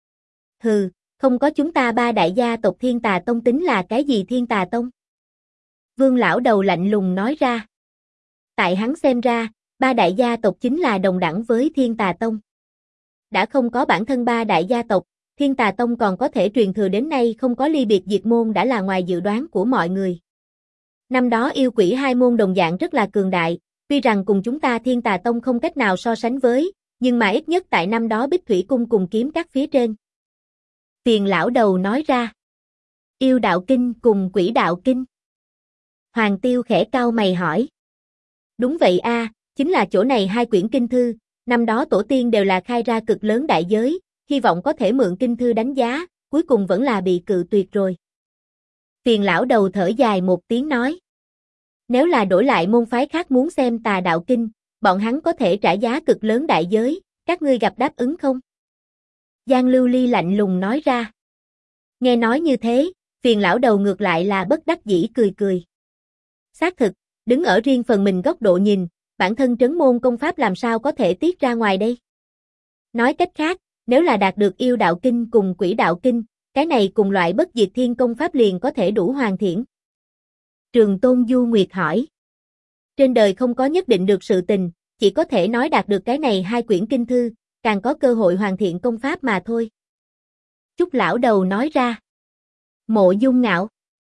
[SPEAKER 1] Hừ, không có chúng ta 3 đại gia tộc Thiên Tà Tông tính là cái gì Thiên Tà Tông? Vương lão đầu lạnh lùng nói ra. Tại hắn xem ra, 3 đại gia tộc chính là đồng đẳng với Thiên Tà Tông. Đã không có bản thân 3 đại gia tộc, Thiên Tà Tông còn có thể truyền thừa đến nay không có ly biệt diệt môn đã là ngoài dự đoán của mọi người. Năm đó yêu quỷ hai môn đồng dạng rất là cường đại, tuy rằng cùng chúng ta Thiên Tà Tông không cách nào so sánh với, nhưng mà ít nhất tại năm đó Bích Thủy Cung cùng kiếm các phía trên. Tiền lão đầu nói ra. Yêu đạo kinh cùng quỷ đạo kinh. Hoàng Tiêu khẽ cau mày hỏi. Đúng vậy a, chính là chỗ này hai quyển kinh thư, năm đó tổ tiên đều là khai ra cực lớn đại giới, hy vọng có thể mượn kinh thư đánh giá, cuối cùng vẫn là bị cự tuyệt rồi. Tiền lão đầu thở dài một tiếng nói. Nếu là đổi lại môn phái khác muốn xem tà đạo kinh, bọn hắn có thể trả giá cực lớn đại giới, các ngươi gặp đáp ứng không? Giang Lưu Ly lạnh lùng nói ra. Nghe nói như thế, phiền lão đầu ngược lại là bất đắc dĩ cười cười. Xác thực, đứng ở riêng phần mình góc độ nhìn, bản thân trấn môn công pháp làm sao có thể tiết ra ngoài đây? Nói cách khác, nếu là đạt được yêu đạo kinh cùng quỷ đạo kinh, cái này cùng loại bất diệt thiên công pháp liền có thể đủ hoàn thiện. Trường Tôn Du Nguyệt hỏi. Trên đời không có nhất định được sự tình, chỉ có thể nói đạt được cái này hai quyển kinh thư, càng có cơ hội hoàn thiện công pháp mà thôi. Chúc lão đầu nói ra. Mộ Dung Ngạo.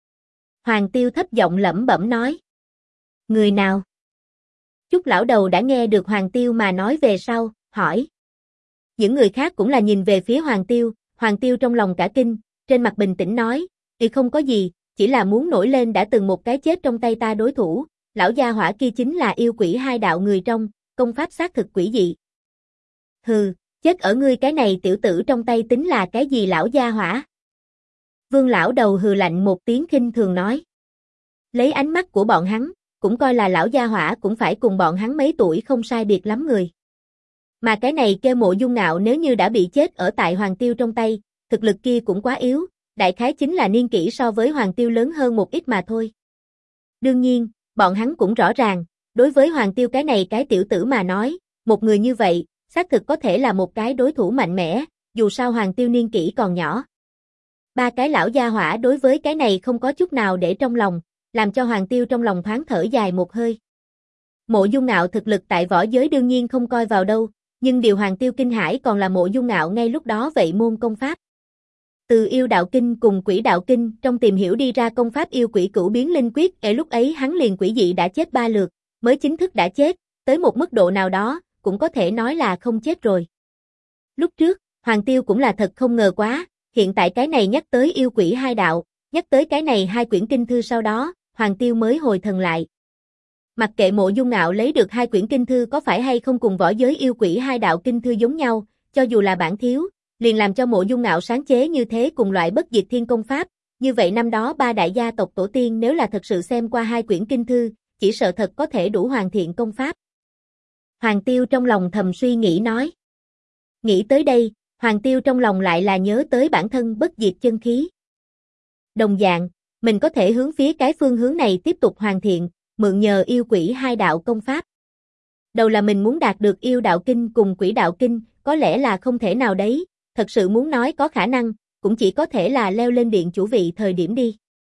[SPEAKER 1] Hoàng Tiêu thấp giọng lẩm bẩm nói. Người nào? Chúc lão đầu đã nghe được Hoàng Tiêu mà nói về sau, hỏi. Những người khác cũng là nhìn về phía Hoàng Tiêu trong lòng cả kinh, trên mặt bình tĩnh nói, không có gì, chỉ là muốn nổi lên đã từng một cái chết trong tay ta đối thủ, lão gia hỏa kia chính là yêu quỷ hai đạo người trong, công pháp xác thực quỷ dị. Hừ, chết ở ngươi cái này tiểu tử trong tay tính là cái gì lão gia hỏa? Vương lão đầu hừ lạnh một tiếng khinh thường nói. Lấy ánh mắt của bọn hắn, cũng coi là lão gia hỏa cũng phải cùng bọn hắn mấy tuổi không sai biệt lắm người. Mà cái này kêu Mộ Dung Ngạo nếu như đã bị chết ở tại Hoàng Tiêu trong tay, thực lực kia cũng quá yếu, đại khái chính là niên kỷ so với Hoàng Tiêu lớn hơn một ít mà thôi. Đương nhiên, bọn hắn cũng rõ ràng, đối với Hoàng Tiêu cái này cái tiểu tử mà nói, một người như vậy, xác thực có thể là một cái đối thủ mạnh mẽ, dù sao Hoàng Tiêu niên kỷ còn nhỏ. Ba cái lão gia hỏa đối với cái này không có chút nào để trong lòng, làm cho Hoàng Tiêu trong lòng thoáng thở dài một hơi. Mộ Dung Ngạo thực lực tại võ giới đương nhiên không coi vào đâu, nhưng điều Hoàng Tiêu kinh hãi còn là Mộ Dung Ngạo ngay lúc đó vậy môn công pháp. Từ yêu đạo kinh cùng quỷ đạo kinh trong tìm hiểu đi ra công pháp yêu quỷ cửu biến linh quyết, ở lúc ấy hắn liền quỷ dị đã chết 3 lượt, mới chính thức đã chết, tới một mức độ nào đó, cũng có thể nói là không chết rồi. Lúc trước, Hoàng Tiêu cũng là thật không ngờ quá, hiện tại cái này nhắc tới yêu quỷ hai đạo, nhắc tới cái này 2 quyển kinh thư sau đó, Hoàng Tiêu mới hồi thần lại. Mặc kệ Mộ Dung Ngạo lấy được 2 quyển kinh thư có phải hay không cùng võ giới yêu quỷ hai đạo kinh thư giống nhau, cho dù là bản thiếu, liền làm cho Mộ Dung Ngạo sáng chế như thế cùng loại bất diệt thiên công pháp, như vậy năm đó 3 đại gia tộc tổ tiên nếu là thật sự xem qua 2 quyển kinh thư, chỉ sợ thật có thể đủ hoàn thiện công pháp. Hoàng Tiêu trong lòng thầm suy nghĩ nói. Nghĩ tới đây, Hoàng Tiêu trong lòng lại là nhớ tới bản thân bất diệt chân khí. Đồng dạng, mình có thể hướng phía cái phương hướng này tiếp tục hoàn thiện, mượn nhờ yêu quỷ hai đạo công pháp. Đầu là mình muốn đạt được yêu đạo kinh cùng quỷ đạo kinh, có lẽ là không thể nào đấy, thật sự muốn nói có khả năng, cũng chỉ có thể là leo lên điện chủ vị thời điểm đi.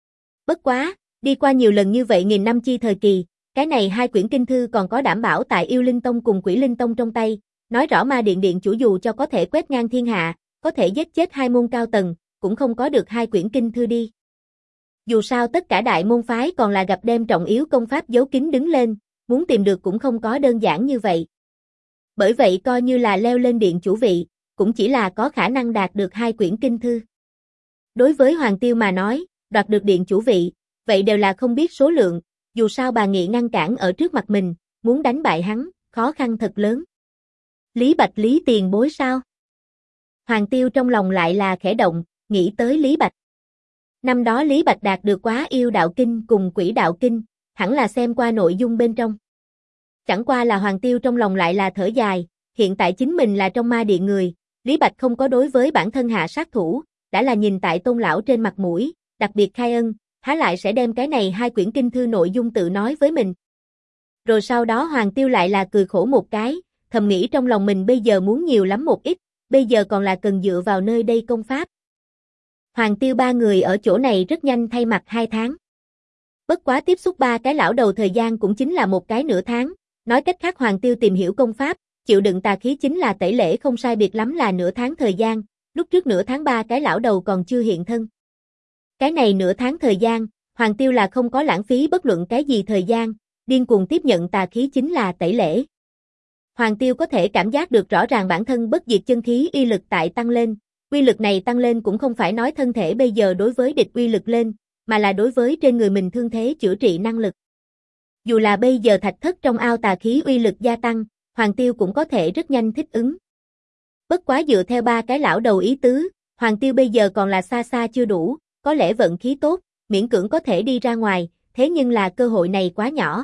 [SPEAKER 1] Bất quá, đi qua nhiều lần như vậy nghìn năm chi thời kỳ, cái này 2 quyển kinh thư còn có đảm bảo tại yêu linh tông cùng quỷ linh tông trong tay, nói rõ ma điện điện chủ dù cho có thể quét ngang thiên hạ, có thể giết chết 2 môn cao tầng, cũng không có được 2 quyển kinh thư đi. Dù sao tất cả đại môn phái còn là gặp đem trọng yếu công pháp giấu kín đứng lên, muốn tìm được cũng không có đơn giản như vậy. Bởi vậy coi như là leo lên điện chủ vị, cũng chỉ là có khả năng đạt được 2 quyển kinh thư. Đối với Hoàng Tiêu mà nói, đoạt được điện chủ vị, vậy đều là không biết số lượng, dù sao bà Nghị ngăn cản ở trước mặt mình, muốn đánh bại hắn, khó khăn thật lớn. Lý Bạch Lý tiền bối sao? Hoàng Tiêu trong lòng lại là khẽ động, nghĩ tới Lý Bạch. Năm đó Lý Bạch đạt được quá yêu đạo kinh cùng quỷ đạo kinh, hẳn là xem qua nội dung bên trong. Chẳng qua là Hoàng Tiêu trong lòng lại là thở dài, hiện tại chính mình là trong ma điện người, Lý Bạch không có đối với bản thân hạ sát thủ, đã là nhìn tại Tôn lão trên mặt mũi, đặc biệt khai ân, há lại sẽ đem cái này 2 quyển kinh thư nội dung tự nói với mình. Rồi sau đó Hoàng Tiêu lại là cười khổ một cái, thầm nghĩ trong lòng mình bây giờ muốn nhiều lắm một ít, bây giờ còn là cần dựa vào nơi đây công pháp. Hoàng Tiêu 3 người ở chỗ này rất nhanh thay mặt 2 tháng. Bất quá tiếp xúc 3 cái lão đầu thời gian cũng chính là một cái nửa tháng, nói cách khác Hoàng Tiêu tìm hiểu công pháp, chịu đựng tà khí chính là tẩy lễ không sai biệt lắm là nửa tháng thời gian, lúc trước nửa tháng 3 cái lão đầu còn chưa hiện thân. Cái này nửa tháng thời gian, Hoàng Tiêu là không có lãng phí bất luận cái gì thời gian, điên cuồng tiếp nhận tà khí chính là tẩy lễ. Hoàng Tiêu có thể cảm giác được rõ ràng bản thân bất diệt chân khí uy lực tại tăng lên, uy lực này tăng lên cũng không phải nói thân thể bây giờ đối với địch uy lực lên, mà là đối với trên người mình thương thế chữa trị năng lực. Dù là bây giờ thạch thất trong ao tà khí uy lực gia tăng, Hoàng Tiêu cũng có thể rất nhanh thích ứng. Bất quá dựa theo 3 cái lão đầu ý tứ, Hoàng Tiêu bây giờ còn là xa xa chưa đủ, có lẽ vận khí tốt, miễn cưỡng có thể đi ra ngoài, thế nhưng là cơ hội này quá nhỏ.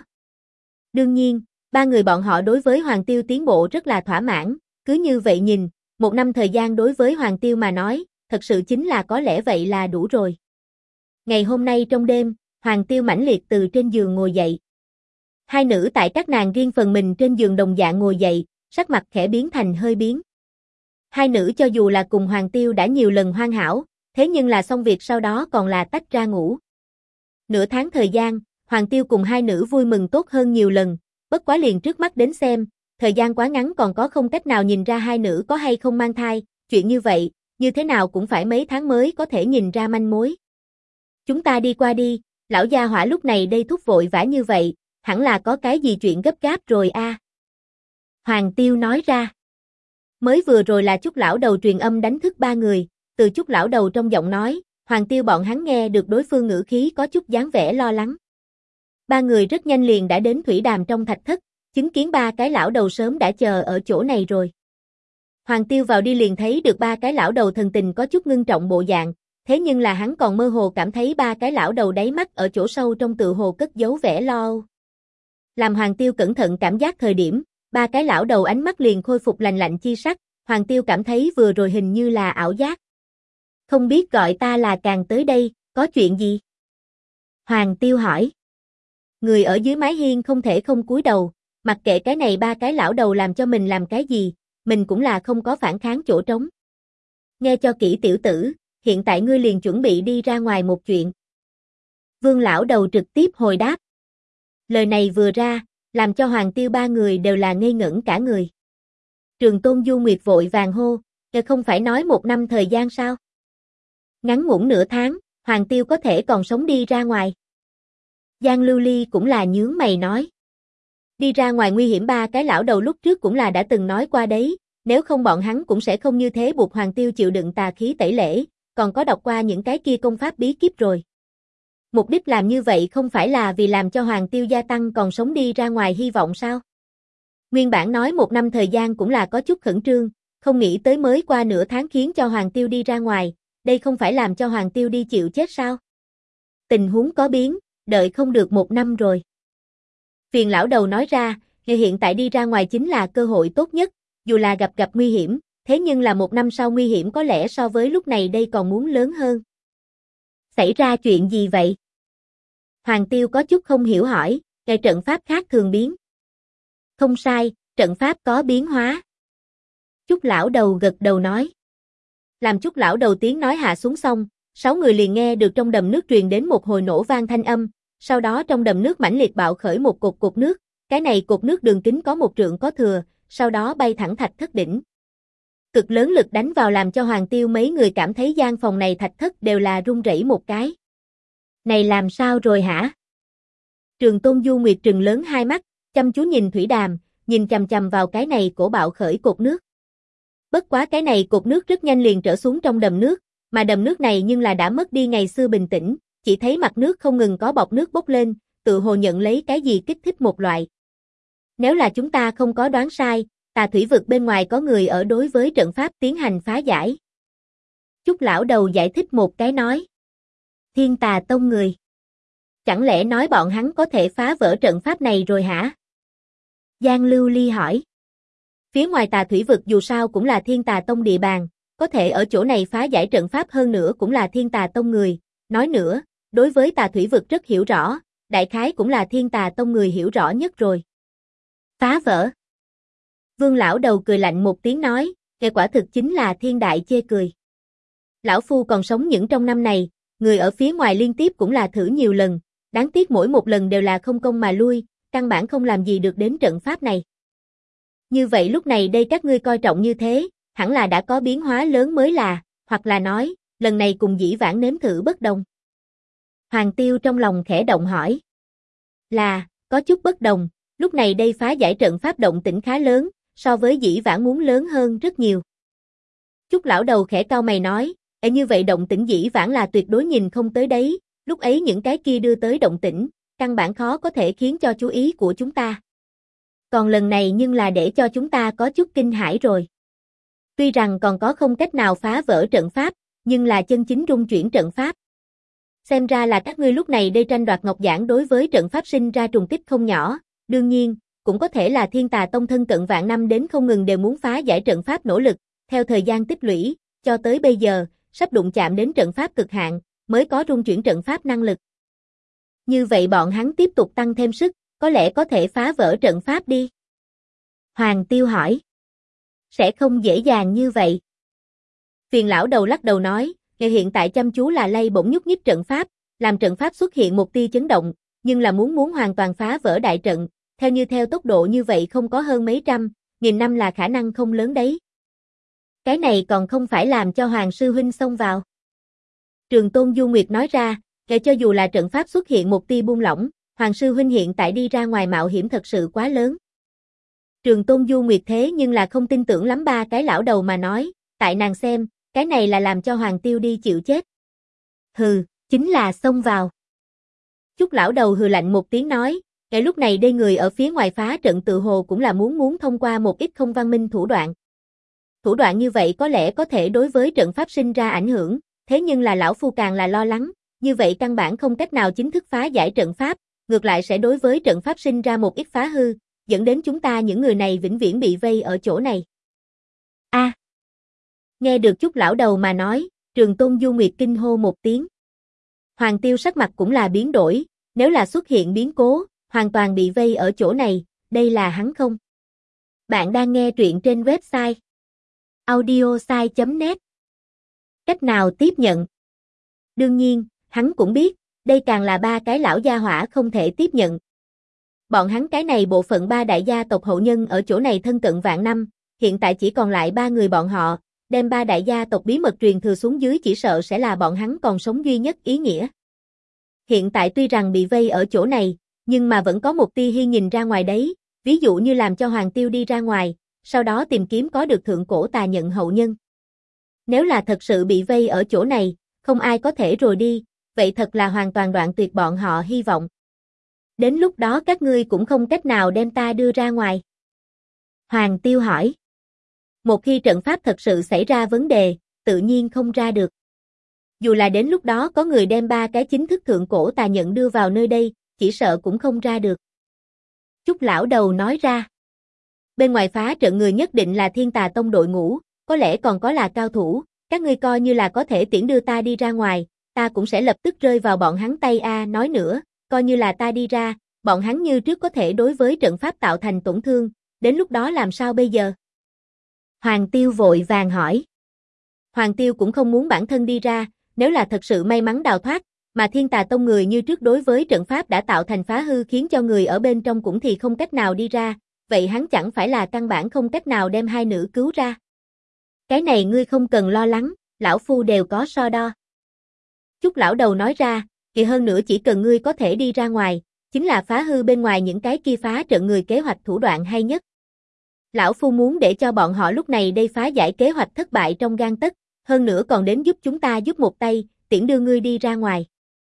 [SPEAKER 1] Đương nhiên, 3 người bọn họ đối với Hoàng Tiêu tiến bộ rất là thỏa mãn, cứ như vậy nhìn, 1 năm thời gian đối với Hoàng Tiêu mà nói, thật sự chính là có lẽ vậy là đủ rồi. Ngày hôm nay trong đêm, Hoàng Tiêu mãnh liệt từ trên giường ngồi dậy. 2 nữ tại các nàng riêng phần mình trên giường đồng dạng ngồi dậy, sắc mặt khẽ biến thành hơi biến. 2 nữ cho dù là cùng Hoàng Tiêu đã nhiều lần hoàn hảo, thế nhưng là xong việc sau đó còn là tách ra ngủ. Nửa tháng thời gian, Hoàng Tiêu cùng 2 nữ vui mừng tốt hơn nhiều lần, bất quá liền trước mắt đến xem, thời gian quá ngắn còn có không cách nào nhìn ra 2 nữ có hay không mang thai, chuyện như vậy, như thế nào cũng phải mấy tháng mới có thể nhìn ra manh mối. Chúng ta đi qua đi, lão gia hỏa lúc này đây thúc vội vã như vậy, hẳn là có cái gì chuyện gấp gáp rồi a. Hoàng Tiêu nói ra. Mới vừa rồi là chút lão đầu truyền âm đánh thức 3 người, từ chút lão đầu trong giọng nói, Hoàng Tiêu bọn hắn nghe được đối phương ngữ khí có chút dáng vẻ lo lắng. Ba người rất nhanh liền đã đến thủy đàm trong thạch thất, chứng kiến ba cái lão đầu sớm đã chờ ở chỗ này rồi. Hoàng Tiêu vào đi liền thấy được ba cái lão đầu thần tình có chút ngưng trọng bộ dạng, thế nhưng là hắn còn mơ hồ cảm thấy ba cái lão đầu đáy mắt ở chỗ sâu trong tự hồ cất giấu vẻ lo âu. Làm Hoàng Tiêu cẩn thận cảm giác thời điểm, ba cái lão đầu ánh mắt liền khôi phục lạnh lạnh chi sắc, Hoàng Tiêu cảm thấy vừa rồi hình như là ảo giác. Không biết gọi ta là càng tới đây, có chuyện gì? Hoàng Tiêu hỏi. Người ở dưới mái hiên không thể không cúi đầu, mặc kệ cái này ba cái lão đầu làm cho mình làm cái gì, mình cũng là không có phản kháng chỗ trống. Nghe cho kỹ tiểu tử, hiện tại ngươi liền chuẩn bị đi ra ngoài một chuyện. Vương lão đầu trực tiếp hồi đáp. Lời này vừa ra, làm cho Hoàng Tiêu ba người đều là ngây ngẩn cả người. Trường Tôn Du Nguyệt vội vàng hô, không phải nói 1 năm thời gian sao? Ngắn ngủn nửa tháng, Hoàng Tiêu có thể còn sống đi ra ngoài. Giang Lưu Ly cũng là nhướng mày nói. Đi ra ngoài nguy hiểm, ba cái lão đầu lúc trước cũng là đã từng nói qua đấy, nếu không bọn hắn cũng sẽ không như thế buộc Hoàng Tiêu chịu đựng tà khí tẩy lễ, còn có đọc qua những cái kia công pháp bí kíp rồi. Mục đích làm như vậy không phải là vì làm cho Hoàng Tiêu gia tăng còn sống đi ra ngoài hy vọng sao? Nguyên bản nói 1 năm thời gian cũng là có chút khẩn trương, không nghĩ tới mới qua nửa tháng khiến cho Hoàng Tiêu đi ra ngoài, đây không phải làm cho Hoàng Tiêu đi chịu chết sao? Tình huống có biến, đợi không được 1 năm rồi. Phiền lão đầu nói ra, hiện tại đi ra ngoài chính là cơ hội tốt nhất, dù là gặp nguy hiểm, thế nhưng là 1 năm sau nguy hiểm có lẽ so với lúc này đây còn muốn lớn hơn. Xảy ra chuyện gì vậy? Hoàng Tiêu có chút không hiểu hỏi, ngày trận pháp khác thường biến. Không sai, trận pháp có biến hóa. Chúc lão đầu gật đầu nói. Làm chúc lão đầu tiếng nói hạ xuống xong, 6 người liền nghe được trong đầm nước truyền đến một hồi nổ vang thanh âm, sau đó trong đầm nước mãnh liệt bạo khởi một cột nước, cái này cột nước đường kính có 1 trượng có thừa, sau đó bay thẳng thạch thất đỉnh. Cực lớn lực đánh vào làm cho Hoàng Tiêu mấy người cảm thấy gian phòng này thạch thất đều là rung rẩy một cái. Này làm sao rồi hả? Trường Tôn Du Nguyệt trừng lớn hai mắt, chăm chú nhìn thủy đàm, nhìn chằm chằm vào cái này cổ bạo khởi cột nước. Bất quá cái này cột nước rất nhanh liền trở xuống trong đầm nước, mà đầm nước này nhưng là đã mất đi ngày xưa bình tĩnh, chỉ thấy mặt nước không ngừng có bọt nước bốc lên, tự hồ nhận lấy cái gì kích thích một loại. Nếu là chúng ta không có đoán sai, tà thủy vực bên ngoài có người ở đối với trận pháp tiến hành phá giải. Chúc lão đầu giải thích một cái nói. Thiên Tà Tông người. Chẳng lẽ nói bọn hắn có thể phá vỡ trận pháp này rồi hả? Giang Lưu Ly hỏi. Phía ngoài tà thủy vực dù sao cũng là Thiên Tà Tông địa bàn, có thể ở chỗ này phá giải trận pháp hơn nữa cũng là Thiên Tà Tông người. Nói nữa, đối với tà thủy vực rất hiểu rõ, đại khái cũng là Thiên Tà Tông người hiểu rõ nhất rồi. Phá vỡ. Vương lão đầu cười lạnh một tiếng nói, nghe quả thực chính là thiên đại chê cười. Lão Phu còn sống những trong năm này, người ở phía ngoài liên tiếp cũng là thử nhiều lần, đáng tiếc mỗi một lần đều là không công mà lui, căn bản không làm gì được đến trận pháp này. Như vậy lúc này đây các ngươi coi trọng như thế, hẳn là đã có biến hóa lớn mới là, hoặc là nói, lần này cùng dĩ vãng nếm thử bất đồng. Hoàng Tiêu trong lòng khẽ động hỏi. Là, có chút bất đồng, lúc này đây phá giải trận pháp động tĩnh khá lớn, so với dĩ vãng muốn lớn hơn rất nhiều. Chúc lão đầu khẽ cau mày nói, như vậy động tĩnh dĩ vãng là tuyệt đối nhìn không tới đấy, lúc ấy những cái kia đưa tới động tĩnh, căn bản khó có thể khiến cho chú ý của chúng ta. Còn lần này nhưng là để cho chúng ta có chút kinh hãi rồi. Tuy rằng còn có không cách nào phá vỡ trận pháp, nhưng là chân chính rung chuyển trận pháp. Xem ra là các ngươi lúc này đây tranh đoạt ngọc giản đối với trận pháp sinh ra trùng kích không nhỏ, đương nhiên, cũng có thể là Thiên Tà Tông thân cận vạn năm đến không ngừng đều muốn phá giải trận pháp nỗ lực, theo thời gian tích lũy, cho tới bây giờ, sắp đụng chạm đến trận pháp cực hạn, mới có rung chuyển trận pháp năng lực. Như vậy bọn hắn tiếp tục tăng thêm sức, có lẽ có thể phá vỡ trận pháp đi. Hoàng Tiêu hỏi. Sẽ không dễ dàng như vậy. Phiền lão đầu lắc đầu nói, hiện tại chăm chú là lay bổng nhúc nhích trận pháp, làm trận pháp xuất hiện một tia chấn động, nhưng là muốn hoàn toàn phá vỡ đại trận, theo tốc độ như vậy không có hơn mấy trăm, nghìn năm là khả năng không lớn đấy. Cái này còn không phải làm cho Hoàng Sư Huynh xông vào. Trường Tôn Du Nguyệt nói ra, cho dù là trận pháp xuất hiện một tia buông lỏng, Hoàng Sư Huynh hiện tại đi ra ngoài mạo hiểm thật sự quá lớn. Trường Tôn Du Nguyệt thế nhưng là không tin tưởng lắm ba cái lão đầu mà nói, tại nàng xem, Cái này là làm cho Hoàng Tiêu đi chịu chết. Hừ, chính là xông vào. Chúc lão đầu hừ lạnh một tiếng nói, ngay lúc này đây người ở phía ngoài phá trận tự hồ cũng là muốn thông qua một ít không văn minh thủ đoạn. Thủ đoạn như vậy có lẽ có thể đối với trận pháp sinh ra ảnh hưởng, thế nhưng là lão phu càng là lo lắng, như vậy căn bản không cách nào chính thức phá giải trận pháp, ngược lại sẽ đối với trận pháp sinh ra một ít phá hư, dẫn đến chúng ta những người này vĩnh viễn bị vây ở chỗ này. A. Nghe được Chúc lão đầu mà nói, Trường Tôn Du Nguyệt kinh hô một tiếng. Hoàng Tiêu sắc mặt cũng là biến đổi, nếu là xuất hiện biến cố, hoàn toàn bị vây ở chỗ này, đây là hắn không? Bạn đang nghe truyện trên website audiosai.net. Cách nào tiếp nhận? Đương nhiên, hắn cũng biết, đây càng là ba cái lão gia hỏa không thể tiếp nhận. Bọn hắn cái này bộ phận ba đại gia tộc hậu nhân ở chỗ này thân cận vạn năm, hiện tại chỉ còn lại ba người bọn họ, đem ba đại gia tộc bí mật truyền thừa xuống dưới chỉ sợ sẽ là bọn hắn còn sống duy nhất ý nghĩa. Hiện tại tuy rằng bị vây ở chỗ này, nhưng mà vẫn có một tia hy nhìn ra ngoài đấy, ví dụ như làm cho Hoàng Tiêu đi ra ngoài, sau đó tìm kiếm có được thượng cổ tà nhận hậu nhân. Nếu là thật sự bị vây ở chỗ này, không ai có thể rồi đi, vậy thật là hoàn toàn đoạn tuyệt bọn họ hy vọng. Đến lúc đó các ngươi cũng không cách nào đem ta đưa ra ngoài. Hoàng Tiêu hỏi. Một khi trận pháp thật sự xảy ra vấn đề, tự nhiên không ra được. Dù là đến lúc đó có người đem ba cái chính thức thượng cổ tà nhận đưa vào nơi đây, chỉ sợ cũng không ra được. Chúc lão đầu nói ra. Bên ngoài phá trận người nhất định là Thiên Tà Tông đội ngũ, có lẽ còn có là cao thủ, các ngươi coi như là có thể tiễn đưa ta đi ra ngoài, ta cũng sẽ lập tức rơi vào bọn hắn tay a. Nói nữa, coi như là ta đi ra, bọn hắn như trước có thể đối với trận pháp tạo thành tổn thương, đến lúc đó làm sao bây giờ? Hoàng Tiêu vội vàng hỏi. Hoàng Tiêu cũng không muốn bản thân đi ra, nếu là thật sự may mắn đào thoát, mà Thiên Tà Tông người như trước đối với trận pháp đã tạo thành phá hư khiến cho người ở bên trong cũng thì không cách nào đi ra, vậy hắn chẳng phải là căn bản không cách nào đem hai nữ cứu ra. Cái này ngươi không cần lo lắng, lão phu đều có so đo. Chúc lão đầu nói ra, kỳ hơn nữa chỉ cần ngươi có thể đi ra ngoài, chính là phá hư bên ngoài những cái kia phá trận người kế hoạch thủ đoạn hay nhất. Lão phu muốn để cho bọn họ lúc này đây phá giải kế hoạch thất bại trong gang tấc, hơn nữa còn đến giúp chúng ta giúp một tay, tiễn đưa ngươi đi ra ngoài.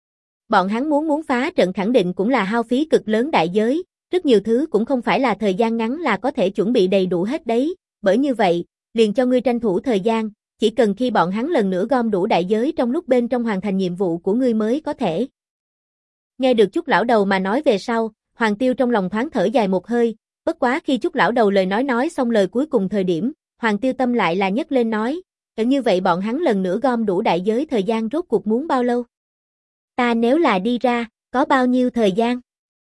[SPEAKER 1] Bọn hắn muốn phá trận khẳng định cũng là hao phí cực lớn đại giới, rất nhiều thứ cũng không phải là thời gian ngắn là có thể chuẩn bị đầy đủ hết đấy, bởi như vậy, liền cho ngươi tranh thủ thời gian, chỉ cần khi bọn hắn lần nữa gom đủ đại giới trong lúc bên trong hoàn thành nhiệm vụ của ngươi mới có thể. Nghe được Chúc lão đầu mà nói về sau, Hoàng Tiêu trong lòng thoáng thở dài một hơi, bất quá khi Chúc lão đầu lời nói xong lời cuối cùng thời điểm, Hoàng Tiêu tâm lại là nhấc lên nói, như vậy bọn hắn lần nữa gom đủ đại giới thời gian rốt cuộc muốn bao lâu? Ta nếu là đi ra, có bao nhiêu thời gian?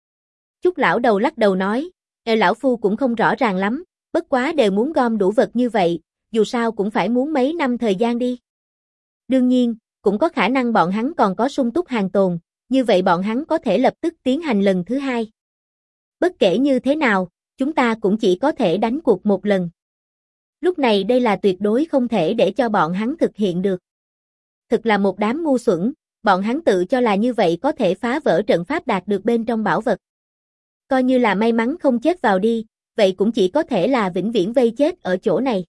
[SPEAKER 1] Chúc lão đầu lắc đầu nói, lão phu cũng không rõ ràng lắm, bất quá đều muốn gom đủ vật như vậy, dù sao cũng phải muốn mấy năm thời gian đi. Đương nhiên, cũng có khả năng bọn hắn còn có sung túc hàng tồn, như vậy bọn hắn có thể lập tức tiến hành lần thứ hai. Bất kể như thế nào, chúng ta cũng chỉ có thể đánh cuộc một lần. Lúc này đây là tuyệt đối không thể để cho bọn hắn thực hiện được. Thực là một đám ngu xuẩn, bọn hắn tự cho là như vậy có thể phá vỡ trận pháp đạt được bên trong bảo vật. Coi như là may mắn không chết vào đi, vậy cũng chỉ có thể là vĩnh viễn vây chết ở chỗ này.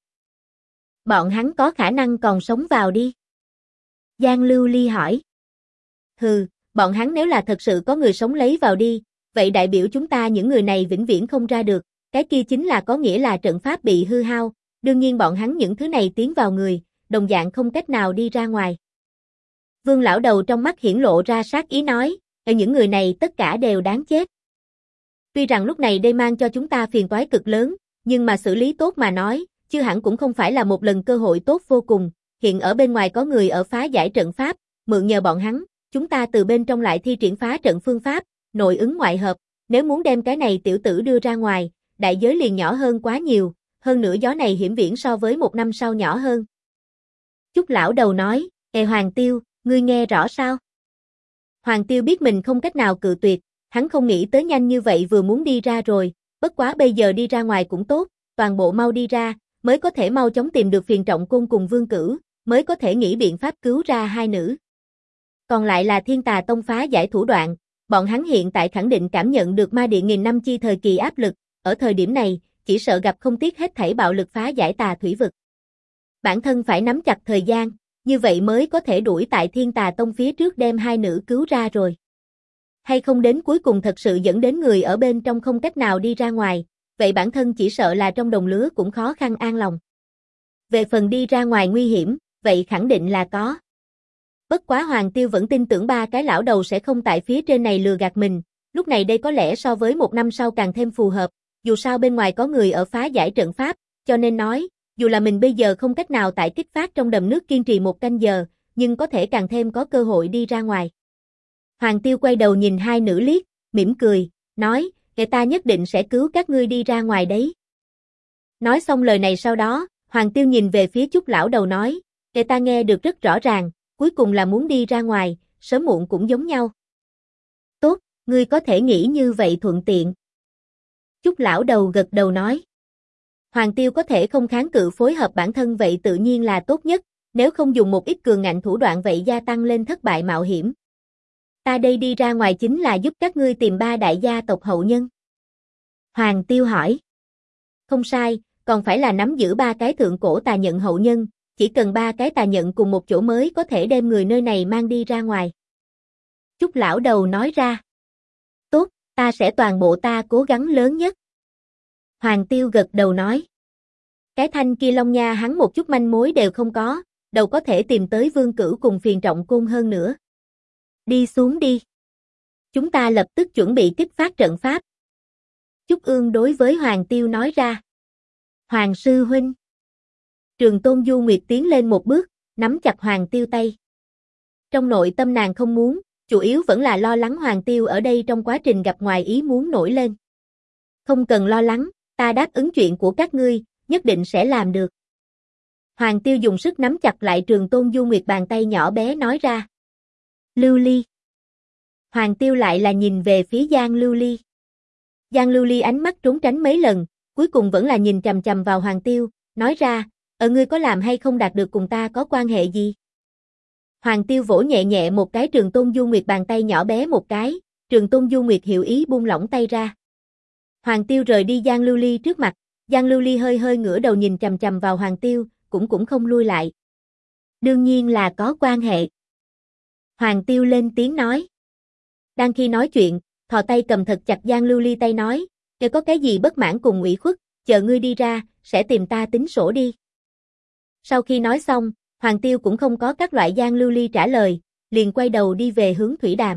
[SPEAKER 1] Bọn hắn có khả năng còn sống vào đi. Giang Lưu Ly hỏi. Hừ, bọn hắn nếu là thật sự có người sống lấy vào đi, vậy đại biểu chúng ta những người này vĩnh viễn không ra được, cái kia chính là có nghĩa là trận pháp bị hư hao, đương nhiên bọn hắn những thứ này tiến vào người, đồng dạng không cách nào đi ra ngoài. Vương lão đầu trong mắt hiển lộ ra sát ý nói, những người này tất cả đều đáng chết. Tuy rằng lúc này đây mang cho chúng ta phiền toái cực lớn, nhưng mà xử lý tốt mà nói, chứ hẳn cũng không phải là một lần cơ hội tốt vô cùng, hiện ở bên ngoài có người ở phá giải trận pháp, mượn nhờ bọn hắn, chúng ta từ bên trong lại thi triển phá trận phương pháp, nội ứng ngoại hợp, nếu muốn đem cái này tiểu tử đưa ra ngoài, đại giới liền nhỏ hơn quá nhiều, hơn nữa gió này hiểm viễn so với một năm sau nhỏ hơn. Chúc lão đầu nói, Hoàng Tiêu, ngươi nghe rõ sao? Hoàng Tiêu biết mình không cách nào cự tuyệt, hắn không nghĩ tới nhanh như vậy vừa muốn đi ra rồi, bất quá bây giờ đi ra ngoài cũng tốt, toàn bộ mau đi ra, mới có thể mau chóng tìm được Phiền Trọng Côn cùng Vương Cửu, mới có thể nghĩ biện pháp cứu ra hai nữ. Còn lại là Thiên Tà Tông phá giải thủ đoạn, bọn hắn hiện tại khẳng định cảm nhận được ma điện nghìn năm chi thời kỳ áp lực, ở thời điểm này, chỉ sợ gặp không tiếc hết thảy bạo lực phá giải tà thủy vực. Bản thân phải nắm chặt thời gian, như vậy mới có thể đuổi tại Thiên Tà Tông phía trước đem hai nữ cứu ra rồi. Hay không đến cuối cùng thật sự dẫn đến người ở bên trong không cách nào đi ra ngoài, vậy bản thân chỉ sợ là trong đồng lứa cũng khó khăn an lòng. Về phần đi ra ngoài nguy hiểm, vậy khẳng định là có. Bất quá Hoàng Tiêu vẫn tin tưởng ba cái lão đầu sẽ không tại phía trên này lừa gạt mình, lúc này đây có lẽ so với một năm sau càng thêm phù hợp, dù sao bên ngoài có người ở phá giải trận pháp, cho nên nói, dù là mình bây giờ không cách nào tại kích phát trong đầm nước kiên trì 1 canh giờ, nhưng có thể càng thêm có cơ hội đi ra ngoài. Hoàng Tiêu quay đầu nhìn hai nữ liếc, mỉm cười, nói, người ta nhất định sẽ cứu các ngươi đi ra ngoài đấy. Nói xong lời này sau đó, Hoàng Tiêu nhìn về phía Chúc lão đầu nói, người ta nghe được rất rõ ràng, cuối cùng là muốn đi ra ngoài, sớm muộn cũng giống nhau. Tốt, ngươi có thể nghĩ như vậy thuận tiện. Chúc lão đầu gật đầu nói. Hoàng Tiêu có thể không kháng cự phối hợp bản thân vậy tự nhiên là tốt nhất, nếu không dùng một ít cường ngạnh thủ đoạn vậy gia tăng lên thất bại mạo hiểm. Ta đây đi ra ngoài chính là giúp các ngươi tìm 3 đại gia tộc hậu nhân. Hoàng Tiêu hỏi. Không sai, còn phải là nắm giữ 3 cái thượng cổ tà nhận hậu nhân, chỉ cần 3 cái tà nhận cùng một chỗ mới có thể đem người nơi này mang đi ra ngoài. Chúc lão đầu nói ra. Tốt, ta sẽ toàn bộ ta cố gắng lớn nhất. Hoàng Tiêu gật đầu nói. Cái thanh kia Long Nha hắn một chút manh mối đều không có, đâu có thể tìm tới Vương Cửu cùng Phiền Trọng Côn hơn nữa. Đi xuống đi. Chúng ta lập tức chuẩn bị kích phát trận pháp. Chúc Ương đối với Hoàng Tiêu nói ra. Hoàng sư huynh. Trường Tôn Du Nguyệt tiến lên một bước, nắm chặt Hoàng Tiêu tay. Trong nội tâm nàng không muốn, chủ yếu vẫn là lo lắng Hoàng Tiêu ở đây trong quá trình gặp ngoài ý muốn nổi lên. Không cần lo lắng, ta đáp ứng chuyện của các ngươi, nhất định sẽ làm được. Hoàng Tiêu dùng sức nắm chặt lại Trường Tôn Du Nguyệt bàn tay nhỏ bé nói ra. Lưu Ly. Hoàng Tiêu lại là nhìn về phía Giang Lưu Ly. Giang Lưu Ly ánh mắt trốn tránh mấy lần, cuối cùng vẫn là nhìn chằm chằm vào Hoàng Tiêu, nói ra, ngươi có làm hay không đạt được cùng ta có quan hệ gì? Hoàng Tiêu vỗ nhẹ nhẹ một cái Trường Tôn Du Nguyệt bàn tay nhỏ bé một cái, Trường Tôn Du Nguyệt hiểu ý buông lỏng tay ra. Hoàng Tiêu rời đi Giang Lưu Ly trước mặt, Giang Lưu Ly hơi hơi ngửa đầu nhìn chằm chằm vào Hoàng Tiêu, cũng không lui lại. Đương nhiên là có quan hệ. Hoàng Tiêu lên tiếng nói. Đang khi nói chuyện, thò tay cầm thật chặt Giang Lưu Ly tay nói, nếu có cái gì bất mãn cùng ủy khuất, chờ ngươi đi ra, sẽ tìm ta tính sổ đi. Sau khi nói xong, Hoàng Tiêu cũng không có các loại Giang Lưu Ly trả lời, liền quay đầu đi về hướng thủy đàm.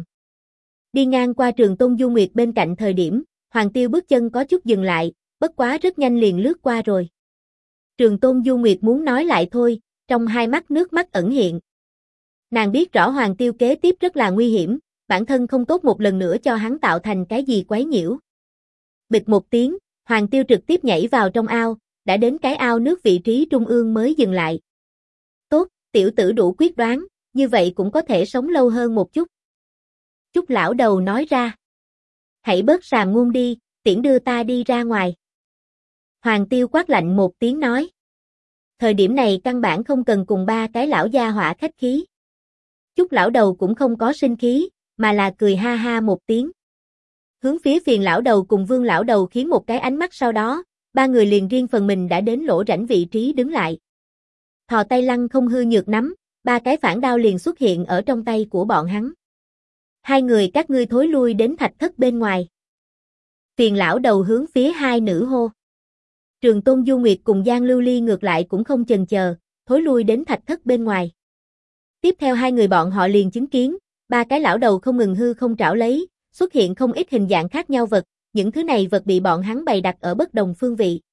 [SPEAKER 1] Đi ngang qua Trường Tôn Du Nguyệt bên cạnh thời điểm, Hoàng Tiêu bước chân có chút dừng lại, bất quá rất nhanh liền lướt qua rồi. Trường Tôn Du Nguyệt muốn nói lại thôi, trong hai mắt nước mắt ẩn hiện. Nàng biết rõ Hoàng Tiêu kế tiếp rất là nguy hiểm, bản thân không tốt một lần nữa cho hắn tạo thành cái gì quấy nhiễu. Bịch một tiếng, Hoàng Tiêu trực tiếp nhảy vào trong ao, đã đến cái ao nước vị trí trung ương mới dừng lại. Tốt, tiểu tử đủ quyết đoán, như vậy cũng có thể sống lâu hơn một chút. Chúc lão đầu nói ra. Hãy bớt sàm ngôn đi, tiễn đưa ta đi ra ngoài. Hoàng Tiêu quát lạnh một tiếng nói. Thời điểm này căn bản không cần cùng 3 cái lão gia hỏa khách khí. Chúc lão đầu cũng không có sinh khí, mà là cười ha ha một tiếng. Hướng phía Phiền lão đầu cùng Vương lão đầu khiến một cái ánh mắt sau đó, 3 người liền riêng phần mình đã đến lỗ rãnh vị trí đứng lại. Thò tay lăng không hư nhược nắm, 3 cái phản đao liền xuất hiện ở trong tay của bọn hắn. Hai người các ngươi thối lui đến thạch thất bên ngoài. Phiền lão đầu hướng phía hai nữ hô. Trường Tôn Du Nguyệt cùng Giang Lưu Ly ngược lại cũng không chần chờ, thối lui đến thạch thất bên ngoài. Tiếp theo hai người bọn họ liền chứng kiến, 3 cái lão đầu không ngừng hư không trảo lấy, xuất hiện không ít hình dạng khác nhau vật, những thứ này vật bị bọn hắn bày đặt ở bất đồng phương vị.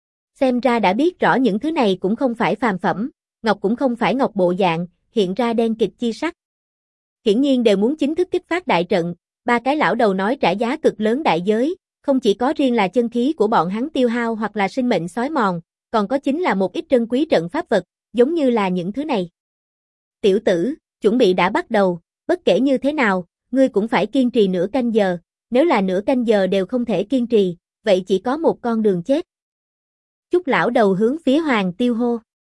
[SPEAKER 1] Xem ra đã biết rõ những thứ này cũng không phải phàm phẩm, ngọc cũng không phải ngọc bộ dạng, hiện ra đen kịt chi sắc. Hiển nhiên đều muốn chính thức kích phát đại trận, 3 cái lão đầu nói trả giá cực lớn đại giới, không chỉ có riêng là chân khí của bọn hắn tiêu hao hoặc là sinh mệnh xói mòn, còn có chính là một ít trân quý trận pháp vật, giống như là những thứ này. Tiểu tử, chuẩn bị đã bắt đầu, bất kể như thế nào, ngươi cũng phải kiên trì nửa canh giờ, nếu là nửa canh giờ đều không thể kiên trì, vậy chỉ có một con đường chết. Chúc lão đầu hướng phía Hoàng Tiêu hô.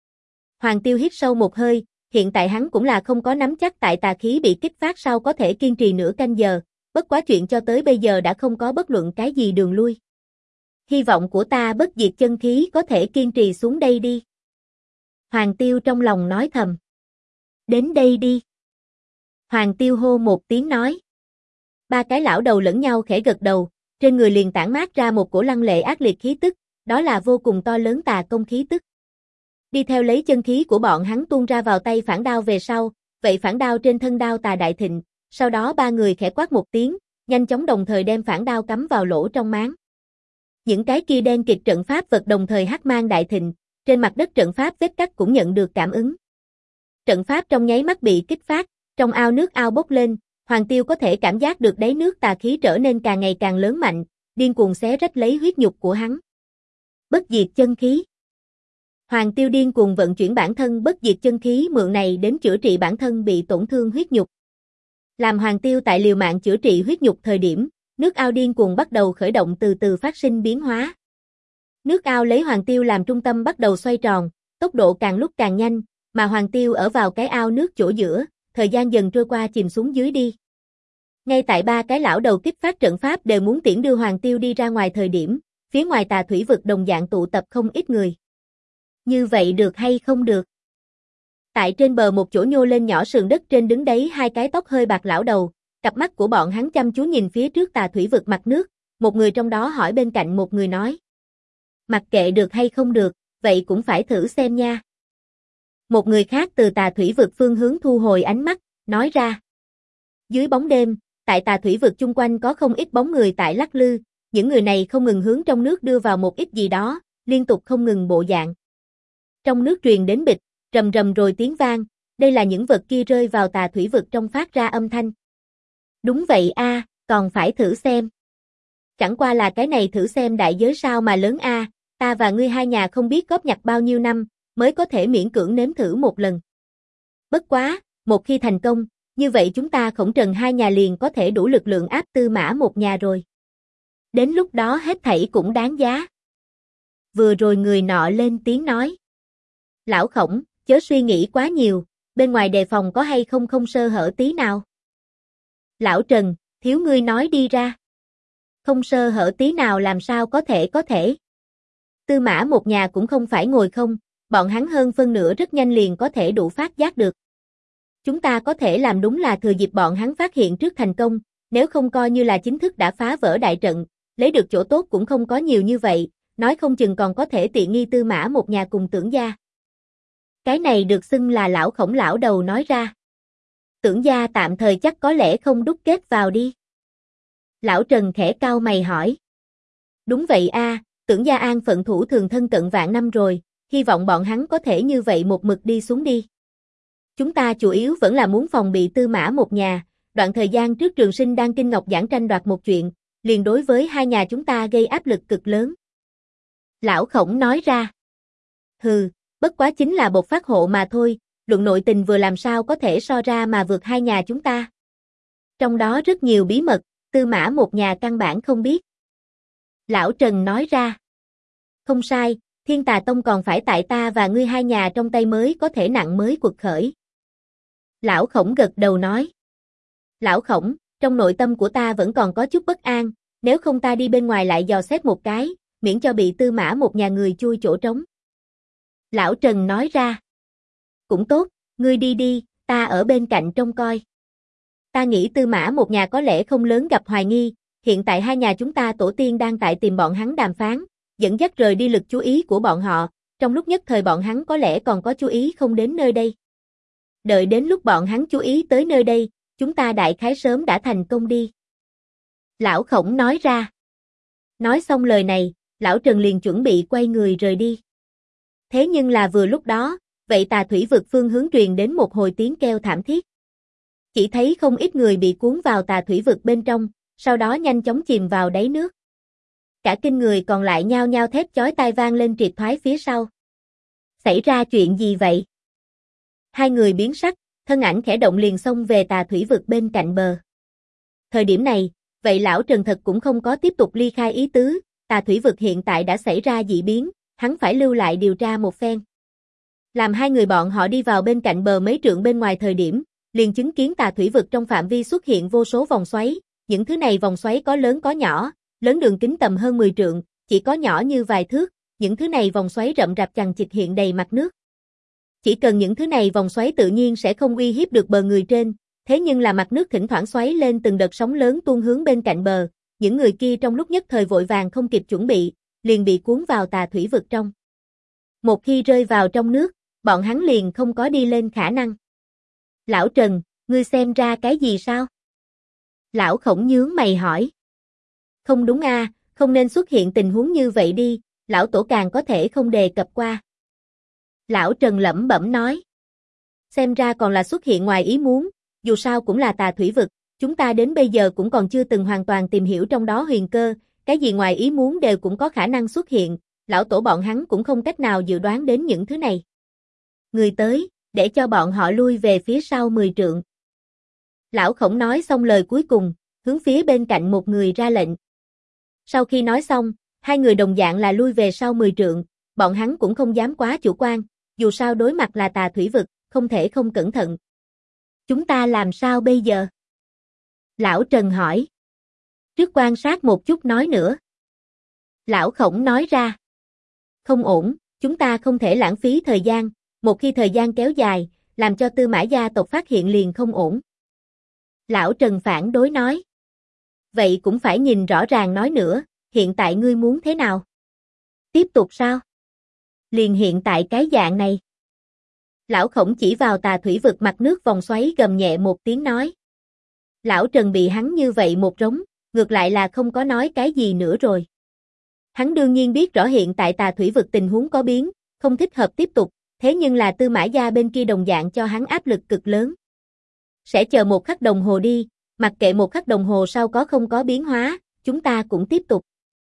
[SPEAKER 1] Hoàng Tiêu hít sâu một hơi, hiện tại hắn cũng là không có nắm chắc tại tà khí bị kích phát sau có thể kiên trì nửa canh giờ, bất quá chuyện cho tới bây giờ đã không có bất luận cái gì đường lui. Hy vọng của ta bất diệt chân khí có thể kiên trì xuống đây đi. Hoàng Tiêu trong lòng nói thầm. Đến đây đi. Hoàng Tiêu hô một tiếng nói. Ba cái lão đầu lẫn nhau khẽ gật đầu, trên người liền tản mát ra một cổ lăng lệ ác liệt khí tức, đó là vô cùng to lớn tà công khí tức. Đi theo lấy chân khí của bọn hắn tuôn ra vào tay phản đao về sau, vậy phản đao trên thân đao tà đại thịnh, sau đó ba người khẽ quát một tiếng, nhanh chóng đồng thời đem phản đao cắm vào lỗ trong máng. Những cái kia đen kịt trận pháp vật đồng thời hắc mang đại thịnh, trên mặt đất trận pháp vết cắt cũng nhận được cảm ứng. Trận pháp trong nháy mắt bị kích phát, trong ao nước ao bốc lên, Hoàng Tiêu có thể cảm giác được đáy nước tà khí trở nên càng ngày càng lớn mạnh, điên cuồng xé rách lấy huyết nhục của hắn. Bất diệt chân khí. Hoàng Tiêu điên cuồng vận chuyển bản thân bất diệt chân khí mượn này đến chữa trị bản thân bị tổn thương huyết nhục. Làm Hoàng Tiêu tại liều mạng chữa trị huyết nhục thời điểm, nước ao điên cuồng bắt đầu khởi động từ từ phát sinh biến hóa. Nước ao lấy Hoàng Tiêu làm trung tâm bắt đầu xoay tròn, tốc độ càng lúc càng nhanh, mà Hoàng Tiêu ở vào cái ao nước chỗ giữa, thời gian dần trôi qua chìm xuống dưới đi. Ngay tại ba cái lão đầu kích phát trận pháp đều muốn tiễn đưa Hoàng Tiêu đi ra ngoài thời điểm, phía ngoài tà thủy vực đồng dạng tụ tập không ít người. Như vậy được hay không được? Tại trên bờ một chỗ nhô lên nhỏ sườn đất trên đứng đấy hai cái tóc hơi bạc lão đầu, cặp mắt của bọn hắn chăm chú nhìn phía trước tà thủy vực mặt nước, một người trong đó hỏi bên cạnh một người nói. Mặc kệ được hay không được, vậy cũng phải thử xem nha. Một người khác từ tà thủy vực phương hướng thu hồi ánh mắt, nói ra. Dưới bóng đêm, tại tà thủy vực chung quanh có không ít bóng người tại lắc lư, những người này không ngừng hướng trong nước đưa vào một ít gì đó, liên tục không ngừng bộ dạng. Trong nước truyền đến bịch, rầm rầm rồi tiếng vang, đây là những vật kia rơi vào tà thủy vực trong phát ra âm thanh. Đúng vậy a, còn phải thử xem. Chẳng qua là cái này thử xem đại giới sao mà lớn a, ta và ngươi hai nhà không biết góp nhặt bao nhiêu năm, mới có thể miễn cưỡng nếm thử một lần. Bất quá, một khi thành công, như vậy chúng ta Khổng Trần hai nhà liền có thể đủ lực lượng áp Tư Mã một nhà rồi. Đến lúc đó hết thảy cũng đáng giá. Vừa rồi người nọ lên tiếng nói. Lão Khổng, chớ suy nghĩ quá nhiều, bên ngoài đề phòng có hay không không sơ hở tí nào. Lão Trần, thiếu ngươi nói đi ra. Không sơ hở tí nào làm sao có thể. Tư Mã một nhà cũng không phải ngồi không, bọn hắn hơn phân nửa rất nhanh liền có thể đủ phát giác được. Chúng ta có thể làm đúng là thừa dịp bọn hắn phát hiện trước thành công, nếu không coi như là chính thức đã phá vỡ đại trận, lấy được chỗ tốt cũng không có nhiều như vậy, nói không chừng còn có thể tiện nghi Tư Mã một nhà cùng Tưởng gia. Cái này được xưng là lão Khổng lão đầu nói ra. Tưởng gia tạm thời chắc có lẽ không đúc kết vào đi. Lão Trần khẽ cau mày hỏi. Đúng vậy a, Tưởng gia an phận thủ thường thân cận vạn năm rồi, hy vọng bọn hắn có thể như vậy một mực đi xuống đi. Chúng ta chủ yếu vẫn là muốn phòng bị Tư Mã một nhà, đoạn thời gian trước Trường Sinh đang Kinh Ngọc giảng tranh đoạt một chuyện, liền đối với hai nhà chúng ta gây áp lực cực lớn. Lão Khổng nói ra. Hừ, bất quá chính là bộc phát hộ mà thôi, luận nội tình vừa làm sao có thể so ra mà vượt hai nhà chúng ta. Trong đó rất nhiều bí mật, Tư Mã một nhà căn bản không biết. Lão Trần nói ra. Không sai, Thiên Tà Tông còn phải tại ta và ngươi hai nhà trong tay mới có thể nặng mới quật khởi. Lão Khổng gật đầu nói. Lão Khổng, trong nội tâm của ta vẫn còn có chút bất an, nếu không ta đi bên ngoài lại dò xét một cái, miễn cho bị Tư Mã một nhà người chui chỗ trống. Lão Trần nói ra. Cũng tốt, ngươi đi đi, ta ở bên cạnh trông coi. Ta nghĩ Tư Mã một nhà có lẽ không lớn gặp hoài nghi, hiện tại hai nhà chúng ta tổ tiên đang tại tìm bọn hắn đàm phán, dẫn dắt rời đi lực chú ý của bọn họ, trong lúc nhất thời bọn hắn có lẽ còn có chú ý không đến nơi đây. Đợi đến lúc bọn hắn chú ý tới nơi đây, chúng ta đại khái sớm đã thành công đi. Lão Khổng nói ra. Nói xong lời này, Lão Trần liền chuẩn bị quay người rời đi. Thế nhưng là vừa lúc đó, vậy tà thủy vực phương hướng truyền đến một hồi tiếng kêu thảm thiết. Chỉ thấy không ít người bị cuốn vào tà thủy vực bên trong, sau đó nhanh chóng chìm vào đáy nước. Cả kinh người còn lại nhao nhao thét chói tai vang lên triệt thoái phía sau. Xảy ra chuyện gì vậy? Hai người biến sắc, thân ảnh khẽ động liền xông về tà thủy vực bên cạnh bờ. Thời điểm này, vậy lão Trần thật cũng không có tiếp tục ly khai ý tứ, tà thủy vực hiện tại đã xảy ra dị biến, hắn phải lưu lại điều tra một phen. Làm hai người bọn họ đi vào bên cạnh bờ mấy trượng bên ngoài thời điểm, liền chứng kiến tà thủy vực trong phạm vi xuất hiện vô số vòng xoáy, những thứ này vòng xoáy có lớn có nhỏ, lớn đường kính tầm hơn 10 trượng, chỉ có nhỏ như vài thước, những thứ này vòng xoáy rậm rạp chằng chịt hiện đầy mặt nước. Chỉ cần những thứ này vòng xoáy tự nhiên sẽ không uy hiếp được bờ người trên, thế nhưng là mặt nước thỉnh thoảng xoáy lên từng đợt sóng lớn tuôn hướng bên cạnh bờ, những người kia trong lúc nhất thời vội vàng không kịp chuẩn bị, liền bị cuốn vào tà thủy vực trong. Một khi rơi vào trong nước, bọn hắn liền không có đi lên khả năng. Lão Trần, ngươi xem ra cái gì sao? Lão Khổng nhướng mày hỏi. Không đúng a, không nên xuất hiện tình huống như vậy đi, lão tổ càng có thể không đề cập qua. Lão Trần lẩm bẩm nói. Xem ra còn là xuất hiện ngoài ý muốn, dù sao cũng là tà thủy vực, chúng ta đến bây giờ cũng còn chưa từng hoàn toàn tìm hiểu trong đó huyền cơ, cái gì ngoài ý muốn đều cũng có khả năng xuất hiện, lão tổ bọn hắn cũng không cách nào dự đoán đến những thứ này. Người tới, để cho bọn họ lui về phía sau 10 trượng. Lão Khổng nói xong lời cuối cùng, hướng phía bên cạnh một người ra lệnh. Sau khi nói xong, hai người đồng dạng là lui về sau 10 trượng, bọn hắn cũng không dám quá chủ quan, dù sao đối mặt là tà thủy vực, không thể không cẩn thận. Chúng ta làm sao bây giờ? Lão Trần hỏi. Trước quan sát một chút nói nữa. Lão Khổng nói ra. Không ổn, chúng ta không thể lãng phí thời gian, một khi thời gian kéo dài, làm cho Tư Mã gia tộc phát hiện liền không ổn. Lão Trần phản đối nói. Vậy cũng phải nhìn rõ ràng nói nữa, hiện tại ngươi muốn thế nào? Tiếp tục sao? Liền hiện tại cái dạng này. Lão Khổng chỉ vào tà thủy vực mặt nước vòng xoáy gầm nhẹ một tiếng nói. Lão Trần bị hắn như vậy một rống, ngược lại là không có nói cái gì nữa rồi. Hắn đương nhiên biết rõ hiện tại tà thủy vực tình huống có biến, không thích hợp tiếp tục, thế nhưng là Tư Mã gia bên kia đồng dạng cho hắn áp lực cực lớn. Sẽ chờ một khắc đồng hồ đi, mặc kệ một khắc đồng hồ sau có không có biến hóa, chúng ta cũng tiếp tục.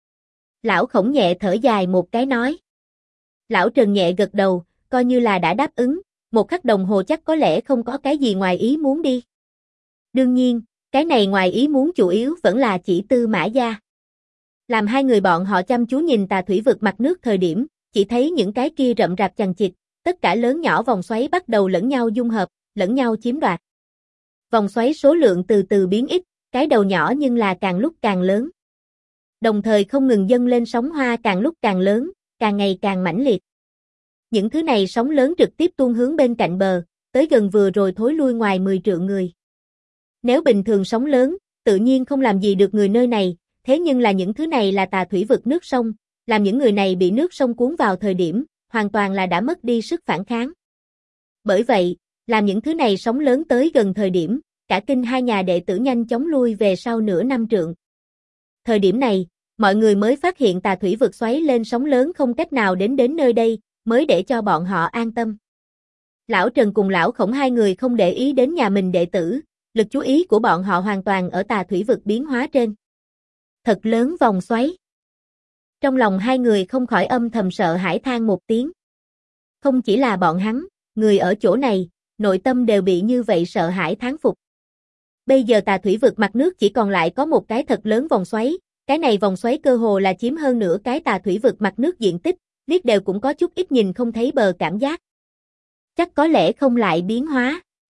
[SPEAKER 1] Lão Khổng nhẹ thở dài một cái nói. Lão Trần nhẹ gật đầu, coi như là đã đáp ứng, một khắc đồng hồ chắc có lẽ không có cái gì ngoài ý muốn đi. Đương nhiên, cái này ngoài ý muốn chủ yếu vẫn là chỉ Tư Mã gia. Làm hai người bọn họ chăm chú nhìn tà thủy vực mặt nước thời điểm, chỉ thấy những cái kia rậm rạp chằng chịt, tất cả lớn nhỏ vòng xoáy bắt đầu lẫn nhau dung hợp, lẫn nhau chiếm đoạt. Vòng xoáy số lượng từ từ biến ít, cái đầu nhỏ nhưng là càng lúc càng lớn. Đồng thời không ngừng dâng lên sóng hoa càng lúc càng lớn, càng ngày càng mãnh liệt. Những thứ này sóng lớn trực tiếp tuôn hướng bên cạnh bờ, tới gần vừa rồi thối lui ngoài 10 trượng người. Nếu bình thường sóng lớn, tự nhiên không làm gì được người nơi này, thế nhưng là những thứ này là tà thủy vực nước sông, làm những người này bị nước sông cuốn vào thời điểm, hoàn toàn là đã mất đi sức phản kháng. Bởi vậy, làm những thứ này sóng lớn tới gần thời điểm, cả kinh hai nhà đệ tử nhanh chóng lui về sau nửa năm trượng. Thời điểm này, mọi người mới phát hiện tà thủy vực xoáy lên sóng lớn không cách nào đến nơi đây, mới để cho bọn họ an tâm. Lão Trần cùng Lão Khổng hai người không để ý đến nhà mình đệ tử, lực chú ý của bọn họ hoàn toàn ở tà thủy vực biến hóa trên. Thật lớn vòng xoáy. Trong lòng hai người không khỏi âm thầm sợ hãi than một tiếng. Không chỉ là bọn hắn, người ở chỗ này, nội tâm đều bị như vậy sợ hãi thán phục. Bây giờ tà thủy vực mặt nước chỉ còn lại có một cái thật lớn vòng xoáy, cái này vòng xoáy cơ hồ là chiếm hơn nửa cái tà thủy vực mặt nước diện tích, liếc đều cũng có chút ít nhìn không thấy bờ cảm giác. Chắc có lẽ không lại biến hóa.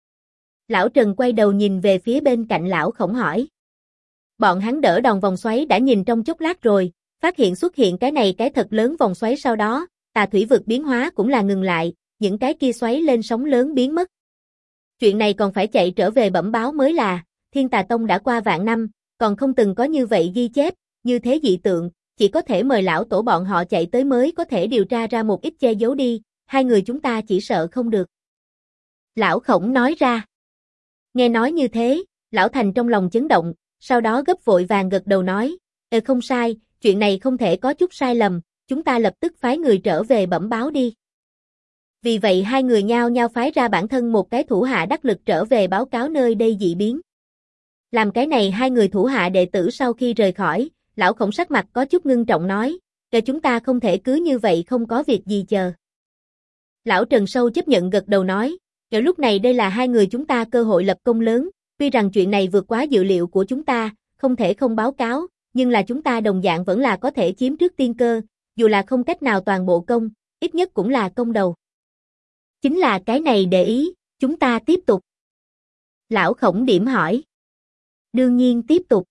[SPEAKER 1] Lão Trần quay đầu nhìn về phía bên cạnh Lão Khổng hỏi. Bọn hắn đỡ đòn vòng xoáy đã nhìn trong chốc lát rồi, phát hiện xuất hiện cái này cái thật lớn vòng xoáy sau đó, tà thủy vực biến hóa cũng là ngừng lại, những cái kia xoáy lên sóng lớn biến mất. Chuyện này còn phải chạy trở về bẩm báo mới là, Thiên Tà Tông đã qua vạn năm, còn không từng có như vậy ghi chép, như thế dị tượng, chỉ có thể mời lão tổ bọn họ chạy tới mới có thể điều tra ra một ít che giấu đi, hai người chúng ta chỉ sợ không được. Lão Khổng nói ra. Nghe nói như thế, Lão Thành trong lòng chấn động, sau đó gấp vội vàng gật đầu nói, không sai, chuyện này không thể có chút sai lầm, chúng ta lập tức phái người trở về bẩm báo đi. Vì vậy hai người nhao nhao phái ra bản thân một cái thủ hạ đắc lực trở về báo cáo nơi đây dị biến. Làm cái này hai người thủ hạ đệ tử sau khi rời khỏi, Lão Khổng sắc mặt có chút ngưng trọng nói, chúng ta không thể cứ như vậy không có việc gì chờ. Lão Trần Sâu chấp nhận gật đầu nói, lúc này đây là hai người chúng ta cơ hội lập công lớn, tuy rằng chuyện này vượt quá dự liệu của chúng ta, không thể không báo cáo, nhưng là chúng ta đồng dạng vẫn là có thể chiếm trước tiên cơ, dù là không cách nào toàn bộ công, ít nhất cũng là công đầu. Chính là cái này để ý, chúng ta tiếp tục. Lão Khổng điểm hỏi. Đương nhiên tiếp tục.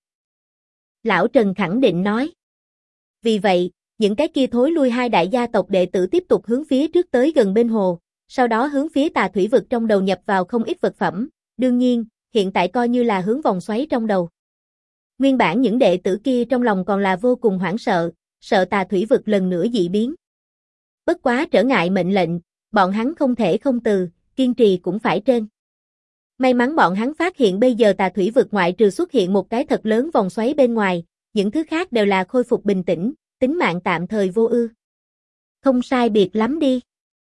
[SPEAKER 1] Lão Trần khẳng định nói. Vì vậy, những cái kia thối lui hai đại gia tộc đệ tử tiếp tục hướng phía trước tới gần bên hồ, sau đó hướng phía tà thủy vực trong đầu nhập vào không ít vật phẩm, đương nhiên, hiện tại coi như là hướng vòng xoáy trong đầu. Nguyên bản những đệ tử kia trong lòng còn là vô cùng hoảng sợ, sợ tà thủy vực lần nữa dị biến. Bất quá trở ngại mệnh lệnh, bọn hắn không thể không từ, kiên trì cũng phải trên. May mắn bọn hắn phát hiện bây giờ tà thủy vực ngoại trừ xuất hiện một cái thật lớn vòng xoáy bên ngoài, những thứ khác đều là khôi phục bình tĩnh, tính mạng tạm thời vô ư. Không sai biệt lắm đi.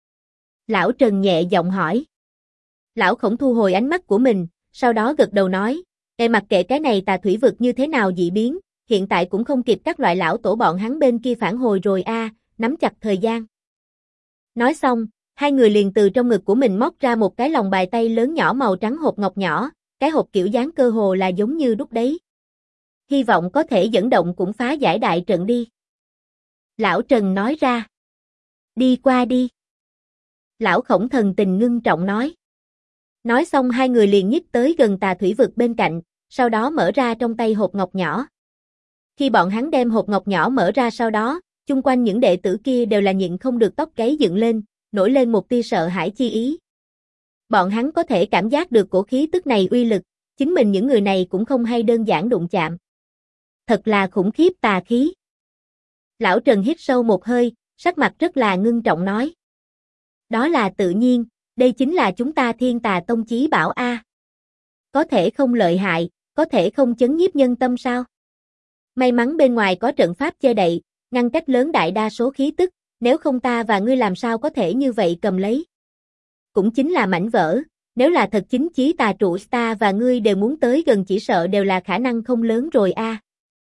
[SPEAKER 1] Lão Trần nhẹ giọng hỏi. Lão Khổng thu hồi ánh mắt của mình, sau đó gật đầu nói, mặc kệ cái này tà thủy vực như thế nào dị biến, hiện tại cũng không kịp các loại lão tổ bọn hắn bên kia phản hồi rồi nắm chặt thời gian. Nói xong, hai người liền từ trong ngực của mình móc ra một cái lòng bài tay lớn nhỏ màu trắng hộp ngọc nhỏ, cái hộp kiểu dáng cơ hồ là giống như đúc đấy. Hy vọng có thể dẫn động cũng phá giải đại trận đi. Lão Trần nói ra. Đi qua đi. Lão Khổng thần tình ngưng trọng nói. Nói xong hai người liền nhích tới gần tà thủy vực bên cạnh, sau đó mở ra trong tay hộp ngọc nhỏ. Khi bọn hắn đem hộp ngọc nhỏ mở ra sau đó, chung quanh những đệ tử kia đều là nhịn không được tóc gáy dựng lên, nổi lên một tia sợ hãi chi ý. Bọn hắn có thể cảm giác được cổ khí tức này uy lực, chính mình những người này cũng không hay đơn giản đụng chạm. Thật là khủng khiếp tà khí. Lão Trần hít sâu một hơi, sắc mặt rất là ngưng trọng nói. Đó là tự nhiên, đây chính là chúng ta Thiên Tà Tông chí bảo a. Có thể không lợi hại, có thể không chấn nhiếp nhân tâm sao? May mắn bên ngoài có trận pháp che đậy, ngăn cách lớn đại đa số khí tức, nếu không ta và ngươi làm sao có thể như vậy cầm lấy. Cũng chính là mảnh vỡ, nếu là thật chính chí tà trụ ta và ngươi đều muốn tới gần chỉ sợ đều là khả năng không lớn rồi a.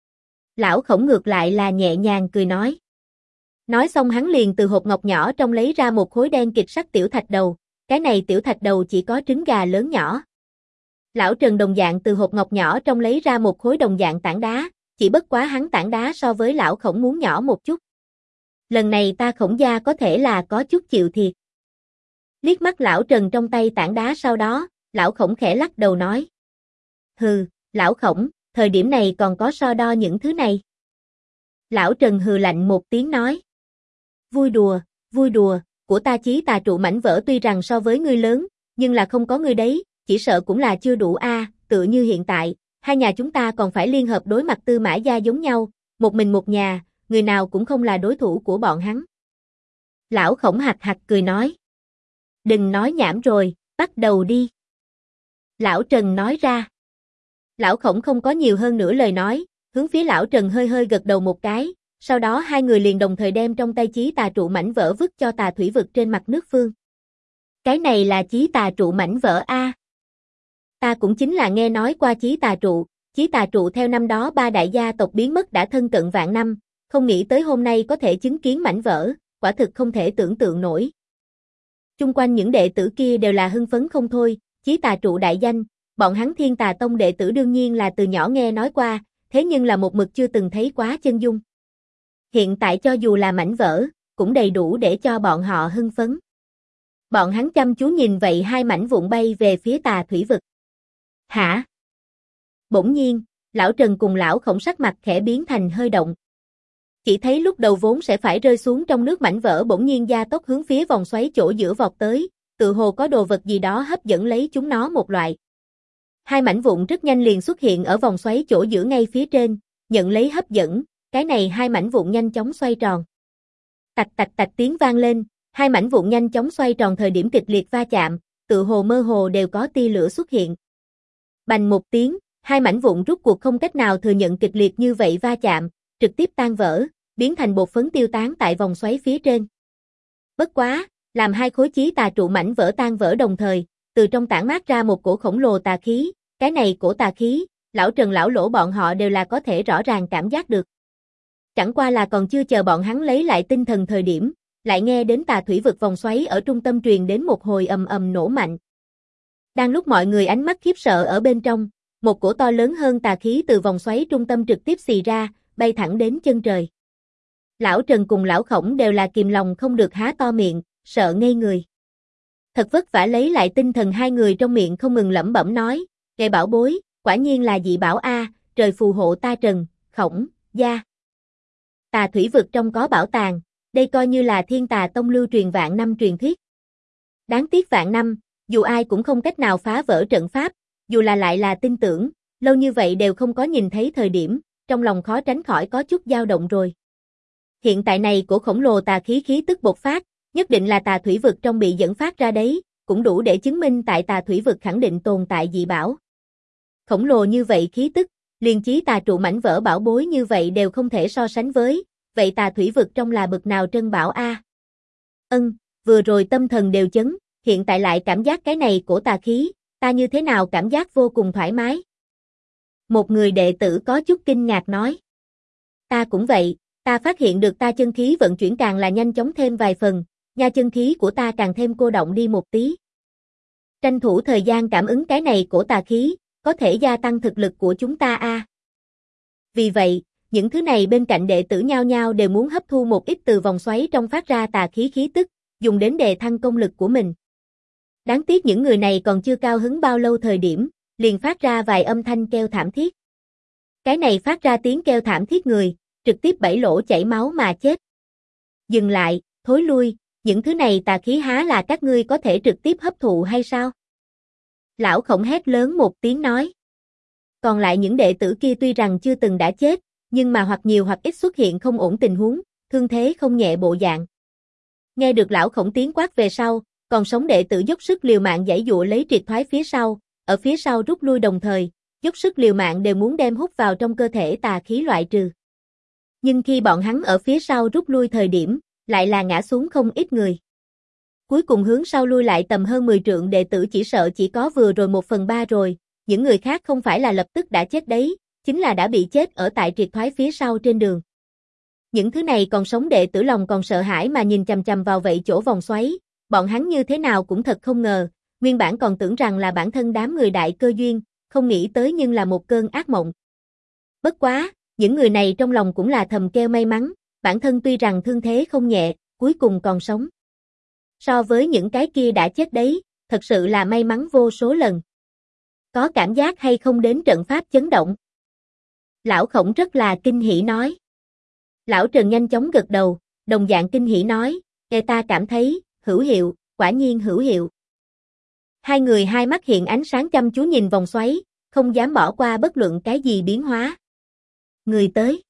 [SPEAKER 1] Lão Khổng ngược lại là nhẹ nhàng cười nói. Nói xong hắn liền từ hộp ngọc nhỏ trong lấy ra một khối đen kịch sắc tiểu thạch đầu, cái này tiểu thạch đầu chỉ có trứng gà lớn nhỏ. Lão Trần đồng dạng từ hộp ngọc nhỏ trong lấy ra một khối đồng dạng tảng đá, chỉ bất quá hắn tảng đá so với lão Khổng muốn nhỏ một chút. Lần này ta Khổng gia có thể là có chút chịu thiệt. Liếc mắt lão Trần trong tay tảng đá sau đó, lão Khổng khẽ lắc đầu nói. Hừ, lão Khổng, thời điểm này còn có so đo những thứ này. Lão Trần hừ lạnh một tiếng nói. Vui đùa, của ta chí tà trụ mảnh vỡ tuy rằng so với ngươi lớn, nhưng là không có ngươi đấy, chỉ sợ cũng là chưa đủ tựa như hiện tại, hai nhà chúng ta còn phải liên hợp đối mặt Tư Mã gia giống nhau, một mình một nhà, người nào cũng không là đối thủ của bọn hắn. Lão Khổng hạch hạch cười nói. Đừng nói nhảm rồi, bắt đầu đi. Lão Trần nói ra. Lão Khổng không có nhiều hơn nữa lời nói, hướng phía lão Trần hơi hơi gật đầu một cái, sau đó hai người liền đồng thời đem trong tay chí tà trụ mảnh vỡ vứt cho tà thủy vực trên mặt nước phương. Cái này là chí tà trụ mảnh vỡ a. Ta cũng chính là nghe nói qua chí tà trụ theo năm đó ba đại gia tộc biến mất đã thân cận vạn năm, không nghĩ tới hôm nay có thể chứng kiến mảnh vỡ, quả thực không thể tưởng tượng nổi. Chung quanh những đệ tử kia đều là hưng phấn không thôi, chí tà trụ đại danh, bọn hắn Thiên Tà Tông đệ tử đương nhiên là từ nhỏ nghe nói qua, thế nhưng là một mực chưa từng thấy quá chân dung. Hiện tại cho dù là mảnh vỡ, cũng đầy đủ để cho bọn họ hưng phấn. Bọn hắn chăm chú nhìn vậy hai mảnh vụn bay về phía tà thủy vực. Hả? Bỗng nhiên, lão Trần cùng lão Khổng sắc mặt khẽ biến thành hơi động. Chỉ thấy lúc đầu vốn sẽ phải rơi xuống trong nước mảnh vỡ bỗng nhiên gia tốc hướng phía vòng xoáy chỗ giữa vọt tới, tự hồ có đồ vật gì đó hấp dẫn lấy chúng nó một loại. Hai mảnh vụn rất nhanh liền xuất hiện ở vòng xoáy chỗ giữa ngay phía trên, nhận lấy hấp dẫn, cái này hai mảnh vụn nhanh chóng xoay tròn. Tạch tạch tạch tiếng vang lên, hai mảnh vụn nhanh chóng xoay tròn thời điểm kịch liệt va chạm, tự hồ mơ hồ đều có tia lửa xuất hiện. Bành một tiếng, hai mảnh vụn rút cuộc không cách nào thừa nhận kịch liệt như vậy va chạm, trực tiếp tan vỡ, biến thành bột phấn tiêu tán tại vòng xoáy phía trên. Bất quá, làm hai khối chí tà trụ mảnh vỡ tan vỡ đồng thời, từ trong tản mát ra một cổ khổng lồ tà khí, cái này cổ tà khí, lão Trần lão Lỗ bọn họ đều là có thể rõ ràng cảm giác được. Chẳng qua là còn chưa chờ bọn hắn lấy lại tinh thần thời điểm, lại nghe đến tà thủy vực vòng xoáy ở trung tâm truyền đến một hồi ầm ầm nổ mạnh. Đang lúc mọi người ánh mắt khiếp sợ ở bên trong, một cổ to lớn hơn tà khí từ vòng xoáy trung tâm trực tiếp xì ra, bay thẳng đến chân trời. Lão Trần cùng lão Khổng đều là kìm lòng không được há to miệng, sợ ngây người. Thật vất vả lấy lại tinh thần hai người trong miệng không ngừng lẩm bẩm nói, "Kệ bảo bối, quả nhiên là dị bảo a, trời phù hộ ta Trần, Khổng gia." Tà thủy vực trong có bảo tàng, đây coi như là Thiên Tà Tông lưu truyền vạn năm truyền thuyết. Đáng tiếc vạn năm, dù ai cũng không cách nào phá vỡ trận pháp, dù là lại là tin tưởng, lâu như vậy đều không có nhìn thấy thời điểm, trong lòng khó tránh khỏi có chút dao động rồi. Hiện tại này của khổng lồ tà khí khí tức bộc phát, nhất định là tà thủy vực trong bị dẫn phát ra đấy, cũng đủ để chứng minh tại tà thủy vực khẳng định tồn tại dị bảo. Khổng lồ như vậy khí tức, liền chí tà trụ mảnh vỡ bảo bối như vậy đều không thể so sánh với, vậy tà thủy vực trong là bực nào trân bảo a? Vừa rồi tâm thần đều chấn, hiện tại lại cảm giác cái này của tà khí, ta như thế nào cảm giác vô cùng thoải mái. Một người đệ tử có chút kinh ngạc nói. Ta cũng vậy, ta phát hiện được ta chân khí vận chuyển càng là nhanh chóng thêm vài phần, nha chân khí của ta càng thêm cô động đi một tí. Tranh thủ thời gian cảm ứng cái này của tà khí, có thể gia tăng thực lực của chúng ta a. Vì vậy, những thứ này bên cạnh đệ tử nhao nhao đều muốn hấp thu một ít từ vòng xoáy trong phát ra tà khí khí tức, dùng đến đề thăng công lực của mình. Đáng tiếc những người này còn chưa cao hứng bao lâu thời điểm, liền phát ra vài âm thanh kêu thảm thiết. Cái này phát ra tiếng kêu thảm thiết người, trực tiếp bảy lỗ chảy máu mà chết. Dừng lại, thối lui, những thứ này tà khí há là các ngươi có thể trực tiếp hấp thụ hay sao? Lão Khổng hét lớn một tiếng nói. Còn lại những đệ tử kia tuy rằng chưa từng đã chết, nhưng mà hoặc nhiều hoặc ít xuất hiện không ổn tình huống, thương thế không nhẹ bộ dạng. Nghe được Lão Khổng tiếng quát về sau, còn sống đệ tử dốc sức liều mạng giãy giụa lấy triệt thoái phía sau, ở phía sau rút lui đồng thời, dốc sức liều mạng đều muốn đem hút vào trong cơ thể tà khí loại trừ. Nhưng khi bọn hắn ở phía sau rút lui thời điểm, lại là ngã xuống không ít người. Cuối cùng hướng sau lui lại tầm hơn 10 trượng đệ tử chỉ sợ chỉ có vừa rồi 1/3 rồi, những người khác không phải là lập tức đã chết đấy, chính là đã bị chết ở tại triệt thoái phía sau trên đường. Những thứ này còn sống đệ tử lòng còn sợ hãi mà nhìn chằm chằm vào vậy chỗ vòng xoáy, bọn hắn như thế nào cũng thật không ngờ, nguyên bản còn tưởng rằng là bản thân đám người đại cơ duyên, không nghĩ tới nhưng là một cơn ác mộng. Bất quá, những người này trong lòng cũng là thầm kêu may mắn, bản thân tuy rằng thương thế không nhẹ, cuối cùng còn sống. So với những cái kia đã chết đấy, thật sự là may mắn vô số lần. Có cảm giác hay không đến trận pháp chấn động? Lão Khổng rất là kinh hỉ nói. Lão Trần nhanh chóng gật đầu, đồng dạng kinh hỉ nói, ta cảm thấy, hữu hiệu, quả nhiên hữu hiệu. Hai người hai mắt hiện ánh sáng chăm chú nhìn vòng xoáy, không dám bỏ qua bất luận cái gì biến hóa. Người tới.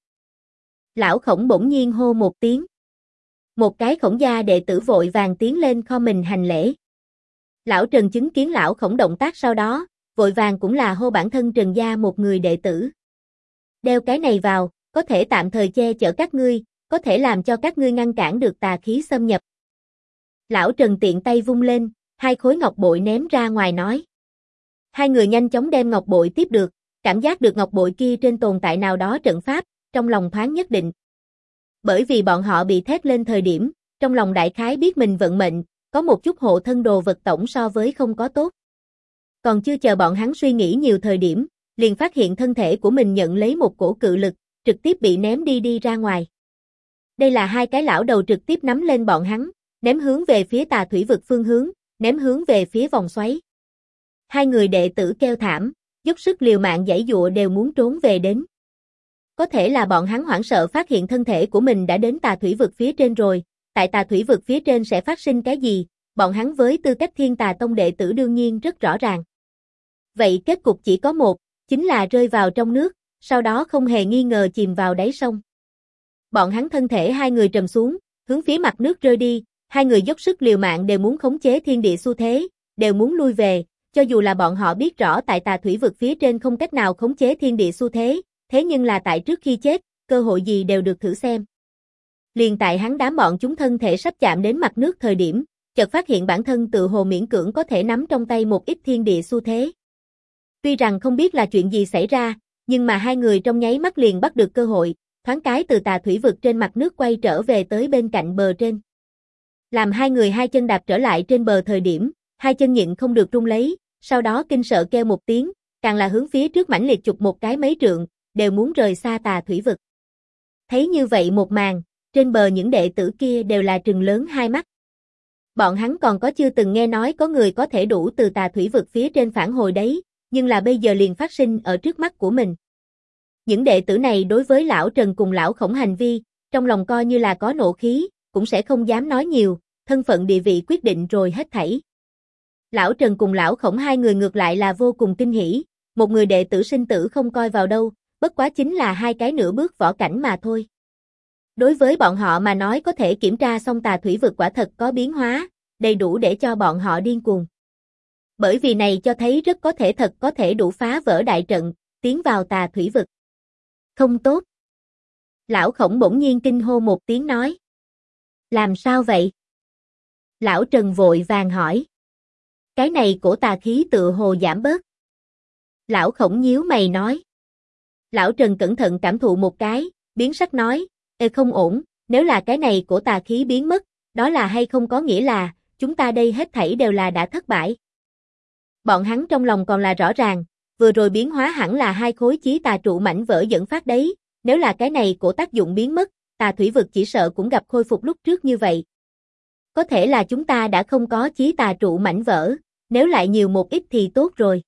[SPEAKER 1] Lão Khổng bỗng nhiên hô một tiếng. Một cái Khổng gia đệ tử vội vàng tiến lên kho mình hành lễ. Lão Trần chứng kiến Lão Khổng động tác sau đó, vội vàng cũng là hô bản thân Trần gia một người đệ tử. Đeo cái này vào, có thể tạm thời che chở các ngươi, có thể làm cho các ngươi ngăn cản được tà khí xâm nhập. Lão Trần tiện tay vung lên, hai khối ngọc bội ném ra ngoài nói. Hai người nhanh chóng đem ngọc bội tiếp được, cảm giác được ngọc bội kia trên tồn tại nào đó trận pháp, trong lòng thoáng nhất định. Bởi vì bọn họ bị thét lên thời điểm, trong lòng đại khái biết mình vận mệnh, có một chút hộ thân đồ vật tổng so với không có tốt. Còn chưa chờ bọn hắn suy nghĩ nhiều thời điểm, liền phát hiện thân thể của mình nhận lấy một cổ cự lực, trực tiếp bị ném đi ra ngoài. Đây là hai cái lão đầu trực tiếp nắm lên bọn hắn, ném hướng về phía tà thủy vực phương hướng, ném hướng về phía vòng xoáy. Hai người đệ tử kêu thảm, dốc sức liều mạng giãy giụa đều muốn trốn về đến. Có thể là bọn hắn hoảng sợ phát hiện thân thể của mình đã đến tà thủy vực phía trên rồi, tại tà thủy vực phía trên sẽ phát sinh cái gì, bọn hắn với tư cách Thiên Tà Tông đệ tử đương nhiên rất rõ ràng. Vậy kết cục chỉ có một, chính là rơi vào trong nước, sau đó không hề nghi ngờ chìm vào đáy sông. Bọn hắn thân thể hai người trầm xuống, hướng phía mặt nước rơi đi, hai người dốc sức liều mạng đều muốn khống chế thiên địa xu thế, đều muốn lui về, cho dù là bọn họ biết rõ tại tà thủy vực phía trên không cách nào khống chế thiên địa xu thế, thế nhưng là tại trước khi chết, cơ hội gì đều được thử xem. Liền tại hắn đám bọn chúng thân thể sắp chạm đến mặt nước thời điểm, chợt phát hiện bản thân tự hồ miễn cưỡng có thể nắm trong tay một ít thiên địa xu thế. Tuy rằng không biết là chuyện gì xảy ra, nhưng mà hai người trong nháy mắt liền bắt được cơ hội, thoáng cái từ tà thủy vực trên mặt nước quay trở về tới bên cạnh bờ trên. Làm hai người hai chân đạp trở lại trên bờ thời điểm, hai chân nhịn không được rung lấy, sau đó kinh sợ kêu một tiếng, càng là hướng phía trước mãnh liệt chụp một cái mấy trượng, đều muốn rời xa tà thủy vực. Thấy như vậy một màn, trên bờ những đệ tử kia đều là trừng lớn hai mắt. Bọn hắn còn có chưa từng nghe nói có người có thể đủ từ tà thủy vực phía trên phản hồi đấy, nhưng là bây giờ liền phát sinh ở trước mắt của mình. Những đệ tử này đối với lão Trần cùng lão Khổng hành vi, trong lòng coi như là có nộ khí, cũng sẽ không dám nói nhiều, thân phận địa vị quyết định rồi hết thảy. Lão Trần cùng lão Khổng hai người ngược lại là vô cùng kinh hỉ, một người đệ tử sinh tử không coi vào đâu, bất quá chính là hai cái nửa bước võ cảnh mà thôi. Đối với bọn họ mà nói có thể kiểm tra xong tà thủy vực quả thật có biến hóa, đầy đủ để cho bọn họ điên cuồng. Bởi vì này cho thấy rất có thể thật có thể đủ phá vỡ đại trận, tiến vào tà thủy vực. Không tốt. Lão Khổng bỗng nhiên kinh hô một tiếng nói. Làm sao vậy? Lão Trần vội vàng hỏi. Cái này cổ tà khí tựa hồ giảm bớt. Lão Khổng nhíu mày nói. Lão Trần cẩn thận cảm thụ một cái, biến sắc nói, không ổn, nếu là cái này cổ tà khí biến mất, đó là hay không có nghĩa là, chúng ta đây hết thảy đều là đã thất bại. Bọn hắn trong lòng còn là rõ ràng, vừa rồi biến hóa hẳn là hai khối chí tà trụ mảnh vỡ dẫn phát đấy, nếu là cái này cổ tác dụng biến mất, tà thủy vực chỉ sợ cũng gặp khôi phục lúc trước như vậy. Có thể là chúng ta đã không có chí tà trụ mảnh vỡ, nếu lại nhiều một ít thì tốt rồi.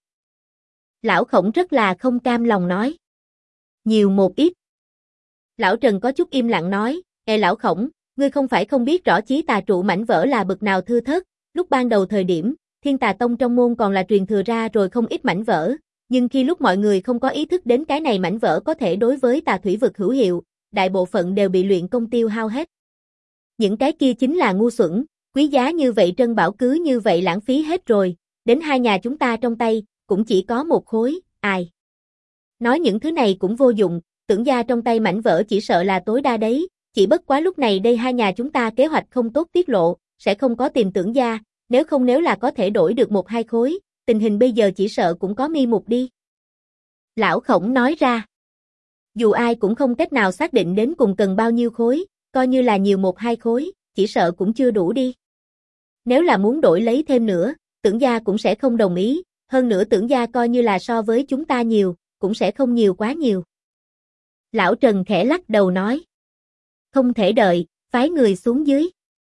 [SPEAKER 1] Lão Khổng rất là không cam lòng nói. Nhiều một ít. Lão Trần có chút im lặng nói, Lão Khổng, ngươi không phải không biết rõ chí tà trụ mảnh vỡ là bực nào thưa thớt, lúc ban đầu thời điểm, Thiên Tà Tông trong môn còn là truyền thừa ra rồi không ít mảnh vỡ, nhưng khi lúc mọi người không có ý thức đến cái này mảnh vỡ có thể đối với tà thủy vực hữu hiệu, đại bộ phận đều bị luyện công tiêu hao hết. Những cái kia chính là ngu xuẩn, quý giá như vậy trân bảo cứ như vậy lãng phí hết rồi, đến hai nhà chúng ta trong tay, cũng chỉ có một khối, ai. Nói những thứ này cũng vô dụng, Tưởng gia trong tay mảnh vỡ chỉ sợ là tối đa đấy, chỉ bất quá lúc này đây hai nhà chúng ta kế hoạch không tốt tiết lộ, sẽ không có tìm Tưởng gia, nếu là có thể đổi được một hai khối, tình hình bây giờ chỉ sợ cũng có mi mục đi. Lão Khổng nói ra, dù ai cũng không cách nào xác định đến cùng cần bao nhiêu khối, coi như là nhiều một hai khối, chỉ sợ cũng chưa đủ đi. Nếu là muốn đổi lấy thêm nữa, Tưởng gia cũng sẽ không đồng ý, hơn nữa Tưởng gia coi như là so với chúng ta nhiều, cũng sẽ không nhiều quá nhiều. Lão Trần khẽ lắc đầu nói, không thể đợi, phái người xuống dưới.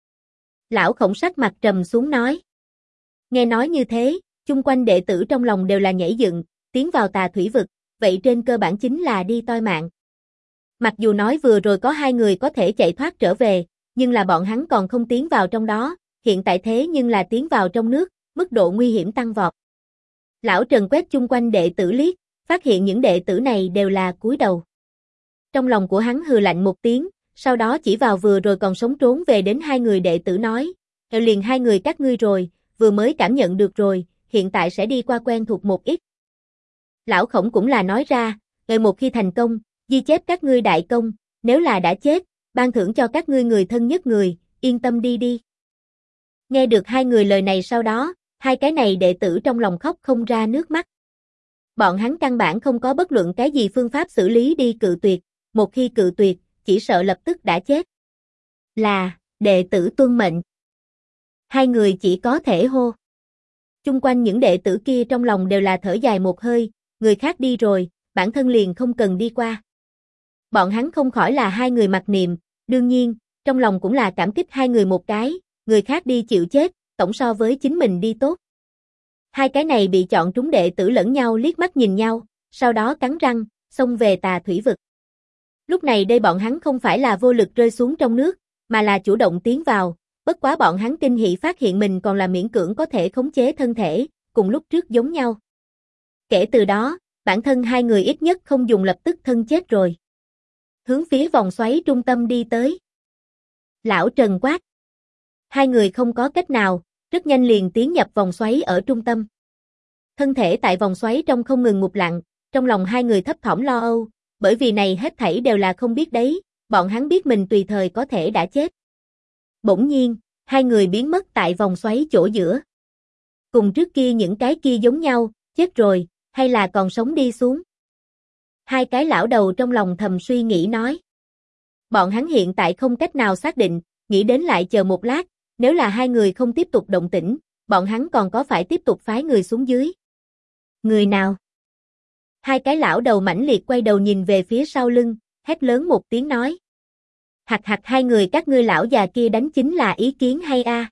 [SPEAKER 1] Lão Khổng sắc mặt trầm xuống nói. Nghe nói như thế, chung quanh đệ tử trong lòng đều là nhảy dựng, tiến vào tà thủy vực, vậy trên cơ bản chính là đi toi mạng. Mặc dù nói vừa rồi có hai người có thể chạy thoát trở về, nhưng là bọn hắn còn không tiến vào trong đó, hiện tại thế nhưng là tiến vào trong nước, mức độ nguy hiểm tăng vọt. Lão Trần quét chung quanh đệ tử liếc, phát hiện những đệ tử này đều là cúi đầu. Trong lòng của hắn hừ lạnh một tiếng, sau đó chỉ vào vừa rồi còn sống trốn về đến hai người đệ tử nói, liền hai người các ngươi rồi, vừa mới cảm nhận được rồi, hiện tại sẽ đi qua quen thuộc một ít. Lão Khổng cũng là nói ra, một khi thành công, ghi chép các ngươi đại công, nếu là đã chết, ban thưởng cho các ngươi người thân nhất người, yên tâm đi đi. Nghe được hai người lời này sau đó, hai cái này đệ tử trong lòng khóc không ra nước mắt. Bọn hắn căn bản không có bất luận cái gì phương pháp xử lý đi cự tuyệt, một khi cự tuyệt, chỉ sợ lập tức đã chết. Là, đệ tử tuân mệnh. Hai người chỉ có thể hô. Chung quanh những đệ tử kia trong lòng đều là thở dài một hơi, người khác đi rồi, bản thân liền không cần đi qua. Bọn hắn không khỏi là hai người mặc niệm, đương nhiên, trong lòng cũng là cảm kích hai người một cái, người khác đi chịu chết, tổng so với chính mình đi tốt. Hai cái này bị chọn trúng đệ tử lẫn nhau liếc mắt nhìn nhau, sau đó cắn răng, xông về tà thủy vực. Lúc này đây bọn hắn không phải là vô lực rơi xuống trong nước, mà là chủ động tiến vào, bất quá bọn hắn kinh hỉ phát hiện mình còn là miễn cưỡng có thể khống chế thân thể, cùng lúc trước giống nhau. Kể từ đó, bản thân hai người ít nhất không dùng lập tức thân chết rồi. Hướng phía vòng xoáy trung tâm đi tới. Lão Trần quát. Hai người không có cách nào, rất nhanh liền tiến nhập vòng xoáy ở trung tâm. Thân thể tại vòng xoáy trong không ngừng ngụp lặng, trong lòng hai người thấp thỏm lo âu, bởi vì này hết thảy đều là không biết đấy, bọn hắn biết mình tùy thời có thể đã chết. Bỗng nhiên, hai người biến mất tại vòng xoáy chỗ giữa. Cùng trước kia những cái kia giống nhau, chết rồi, hay là còn sống đi xuống. Hai cái lão đầu trong lòng thầm suy nghĩ nói. Bọn hắn hiện tại không cách nào xác định, nghĩ đến lại chờ một lát, nếu là hai người không tiếp tục động tĩnh, bọn hắn còn có phải tiếp tục phái người xuống dưới. Người nào? Hai cái lão đầu mãnh liệt quay đầu nhìn về phía sau lưng, hét lớn một tiếng nói. Hạch hạch hai người các ngươi lão già kia đánh chính là ý kiến hay a?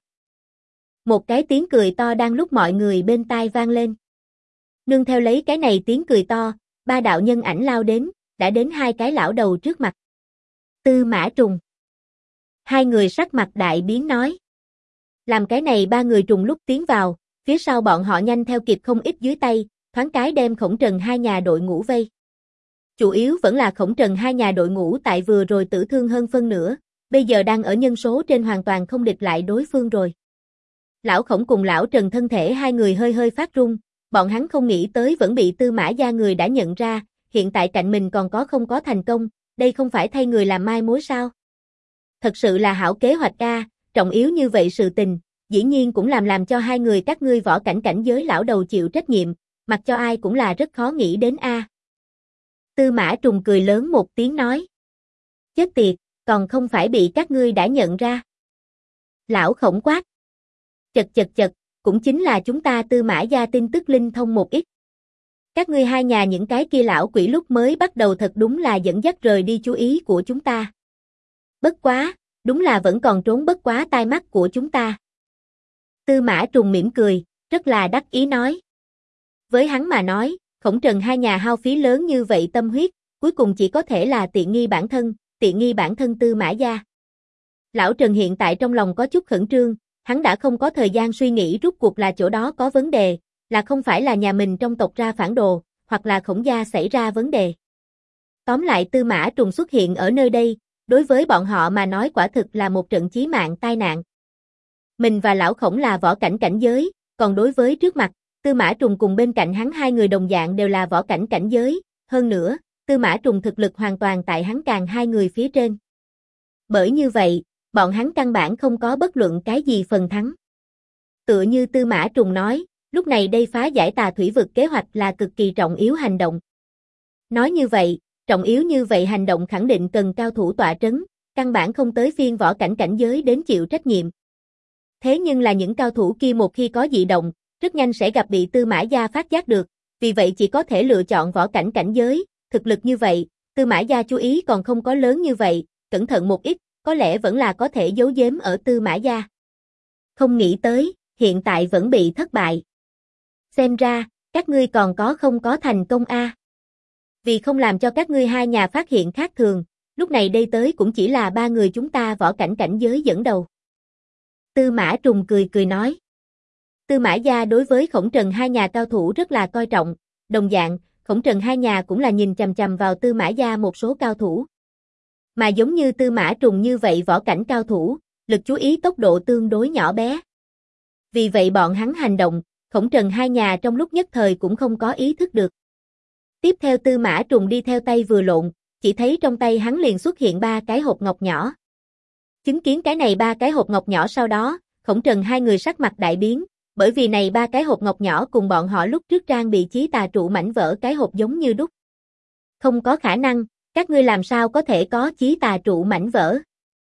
[SPEAKER 1] Một cái tiếng cười to đang lúc mọi người bên tai vang lên. Nương theo lấy cái này tiếng cười to, ba đạo nhân ảnh lao đến, đã đến hai cái lão đầu trước mặt. Tư Mã Trùng. Hai người sắc mặt đại biến nói. Làm cái này ba người trùng lúc tiến vào, Phía sau bọn họ nhanh theo kịp không ít dưới tay, thoáng cái đem Khổng Trần hai nhà đội ngũ vây. Chủ yếu vẫn là Khổng Trần hai nhà đội ngũ tại vừa rồi tử thương hơn phân nửa, bây giờ đang ở nhân số trên hoàn toàn không địch lại đối phương rồi. Lão Khổng cùng lão Trần thân thể hai người hơi hơi phát run, bọn hắn không nghĩ tới vẫn bị Tư Mã gia người đã nhận ra, hiện tại cạnh mình còn có không có thành công, đây không phải thay người làm mai mối sao? Thật sự là hảo kế hoạch a, trọng yếu như vậy sự tình, dĩ nhiên cũng làm cho hai người các ngươi võ cảnh cảnh giới lão đầu chịu trách nhiệm, mặc cho ai cũng là rất khó nghĩ đến a. Tư Mã Trùng cười lớn một tiếng nói. Chết tiệt, còn không phải bị các ngươi đã nhận ra. Lão Khổng quát. Chật, cũng chính là chúng ta Tư Mã gia tin tức linh thông một ít. Các ngươi hai nhà những cái kia lão quỷ lúc mới bắt đầu thật đúng là dẫn dắt rời đi chú ý của chúng ta. Bất quá, đúng là vẫn còn trốn bất quá tai mắt của chúng ta. Tư Mã Trùng mỉm cười, rất là đắc ý nói. Với hắn mà nói, Khổng Trần hai nhà hao phí lớn như vậy tâm huyết, cuối cùng chỉ có thể là tiện nghi bản thân Tư Mã gia. Lão Trần hiện tại trong lòng có chút khẩn trương, hắn đã không có thời gian suy nghĩ rút cuộc là chỗ đó có vấn đề, là không phải là nhà mình trong tộc ra phản đồ, hoặc là Khổng gia xảy ra vấn đề. Tóm lại Tư Mã Trùng xuất hiện ở nơi đây, đối với bọn họ mà nói quả thực là một trận chí mạng tai nạn. Mình và lão Khổng là võ cảnh cảnh giới, còn đối với trước mặt, Tư Mã Trùng cùng bên cạnh hắn hai người đồng dạng đều là võ cảnh cảnh giới, hơn nữa, Tư Mã Trùng thực lực hoàn toàn tại hắn càng hai người phía trên. Bởi như vậy, bọn hắn căn bản không có bất luận cái gì phần thắng. Tựa như Tư Mã Trùng nói, lúc này đây phá giải tà thủy vực kế hoạch là cực kỳ trọng yếu hành động. Nói như vậy, trọng yếu như vậy hành động khẳng định cần cao thủ tọa trấn, căn bản không tới phiên võ cảnh cảnh giới đến chịu trách nhiệm. Thế nhưng là những cao thủ kia một khi có dị động, rất nhanh sẽ gặp bị Tư Mã gia phát giác được, vì vậy chỉ có thể lựa chọn võ cảnh cảnh giới, thực lực như vậy, Tư Mã gia chú ý còn không có lớn như vậy, cẩn thận một ít, có lẽ vẫn là có thể giấu giếm ở Tư Mã gia. Không nghĩ tới, hiện tại vẫn bị thất bại. Xem ra, các ngươi còn không có thành công a. Vì không làm cho các ngươi hai nhà phát hiện khác thường, lúc này đây tới cũng chỉ là ba người chúng ta võ cảnh cảnh giới dẫn đầu. Tư Mã Trùng cười nói. Tư Mã gia đối với Khổng Trần hai nhà cao thủ rất là coi trọng, đồng dạng, Khổng Trần hai nhà cũng là nhìn chằm chằm vào Tư Mã gia một số cao thủ. Mà giống như Tư Mã Trùng như vậy võ cảnh cao thủ, lực chú ý tốc độ tương đối nhỏ bé. Vì vậy bọn hắn hành động, Khổng Trần hai nhà trong lúc nhất thời cũng không có ý thức được. Tiếp theo Tư Mã Trùng đi theo tay vừa lộn, chỉ thấy trong tay hắn liền xuất hiện ba cái hộp ngọc nhỏ. Chứng kiến cái này ba cái hộp ngọc nhỏ sau đó, Khổng Trần hai người sắc mặt đại biến, bởi vì này ba cái hộp ngọc nhỏ cùng bọn họ lúc trước trang bị chí tà trụ mảnh vỡ cái hộp giống như đúc. Không có khả năng, các ngươi làm sao có thể có chí tà trụ mảnh vỡ?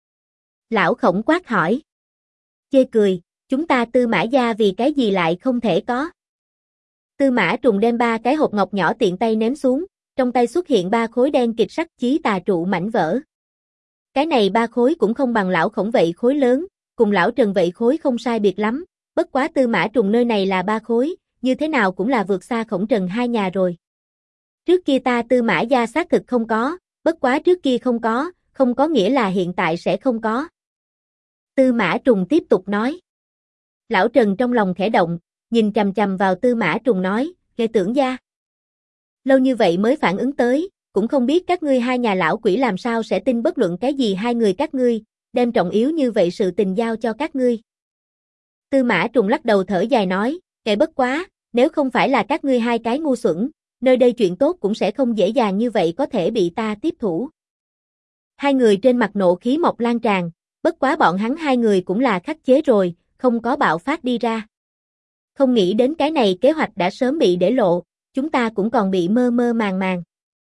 [SPEAKER 1] Lão Khổng quát hỏi. Chê cười, chúng ta Tư Mã gia vì cái gì lại không thể có? Tư Mã Trùng đem ba cái hộp ngọc nhỏ tiện tay ném xuống, trong tay xuất hiện ba khối đen kịt sắc chí tà trụ mảnh vỡ. Cái này ba khối cũng không bằng lão Khổng vậy khối lớn, cùng lão Trần vậy khối không sai biệt lắm, bất quá Tư Mã Trùng nơi này là ba khối, như thế nào cũng là vượt xa Khổng Trần hai nhà rồi. Trước kia ta Tư Mã gia xác thực không có, bất quá trước kia không có nghĩa là hiện tại sẽ không có. Tư Mã Trùng tiếp tục nói. Lão Trần trong lòng khẽ động, nhìn chằm chằm vào Tư Mã Trùng nói, Lê Tưởng gia. Lâu như vậy mới phản ứng tới, cũng không biết các ngươi hai nhà lão quỷ làm sao sẽ tin bất luận cái gì hai người các ngươi, đem trọng yếu như vậy sự tình giao cho các ngươi. Tư Mã Trùng lắc đầu thở dài nói, kệ bất quá, nếu không phải là các ngươi hai cái ngu xuẩn, nơi đây chuyện tốt cũng sẽ không dễ dàng như vậy có thể bị ta tiếp thủ. Hai người trên mặt nộ khí mọc lan tràn, bất quá bọn hắn hai người cũng là khắc chế rồi, không có bạo phát đi ra. Không nghĩ đến cái này kế hoạch đã sớm bị để lộ, chúng ta cũng còn bị mơ mơ màng màng.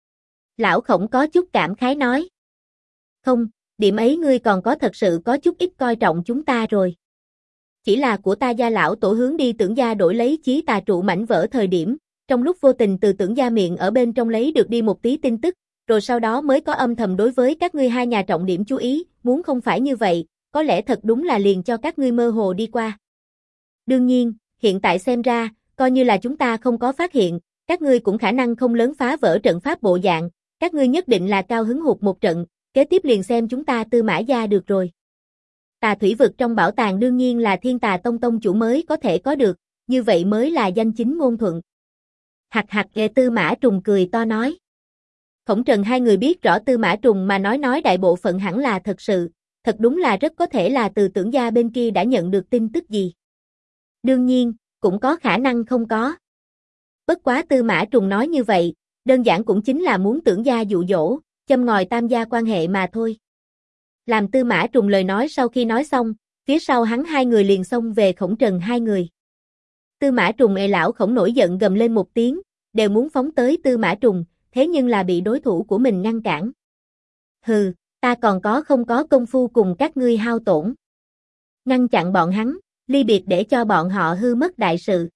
[SPEAKER 1] Lão Khổng có chút cảm khái nói. Không, điểm ấy ngươi còn có thật sự có chút ít coi trọng chúng ta rồi. Chỉ là của ta gia lão tổ hướng đi Tưởng gia đổi lấy chí tà trụ mảnh vỡ thời điểm, trong lúc vô tình từ Tưởng gia miệng ở bên trong lấy được đi một tí tin tức, rồi sau đó mới có âm thầm đối với các ngươi hai nhà trọng điểm chú ý, muốn không phải như vậy, có lẽ thật đúng là liền cho các ngươi mơ hồ đi qua. Đương nhiên, hiện tại xem ra, coi như là chúng ta không có phát hiện, các ngươi cũng khả năng không lớn phá vỡ trận pháp bộ dạng, các ngươi nhất định là cao hứng hụt một trận, kế tiếp liền xem chúng ta Tư Mã gia được rồi. Tà thủy vực trong bảo tàng đương nhiên là Thiên Tà Tông tông chủ mới có thể có được, như vậy mới là danh chính ngôn thuận. Hạc hạc ghê Tư Mã Trùng cười to nói. Khổng Trần hai người biết rõ Tư Mã Trùng mà nói đại bộ phận hẳn là thật sự, thật đúng là rất có thể là từ Tưởng gia bên kia đã nhận được tin tức gì. Đương nhiên, cũng có khả năng không có. Bất quá Tư Mã Trùng nói như vậy, đơn giản cũng chính là muốn Tưởng gia dụ dỗ, châm ngòi tam gia quan hệ mà thôi. Làm Tư Mã Trùng lời nói sau khi nói xong, phía sau hắn hai người liền xông về Khổng Trần hai người. Tư Mã Trùng lão Khổng nổi giận gầm lên một tiếng, đều muốn phóng tới Tư Mã Trùng, thế nhưng là bị đối thủ của mình ngăn cản. Hừ, ta còn không có công phu cùng các ngươi hao tổn. Ngăn chặn bọn hắn, ly biệt để cho bọn họ hư mất đại sự.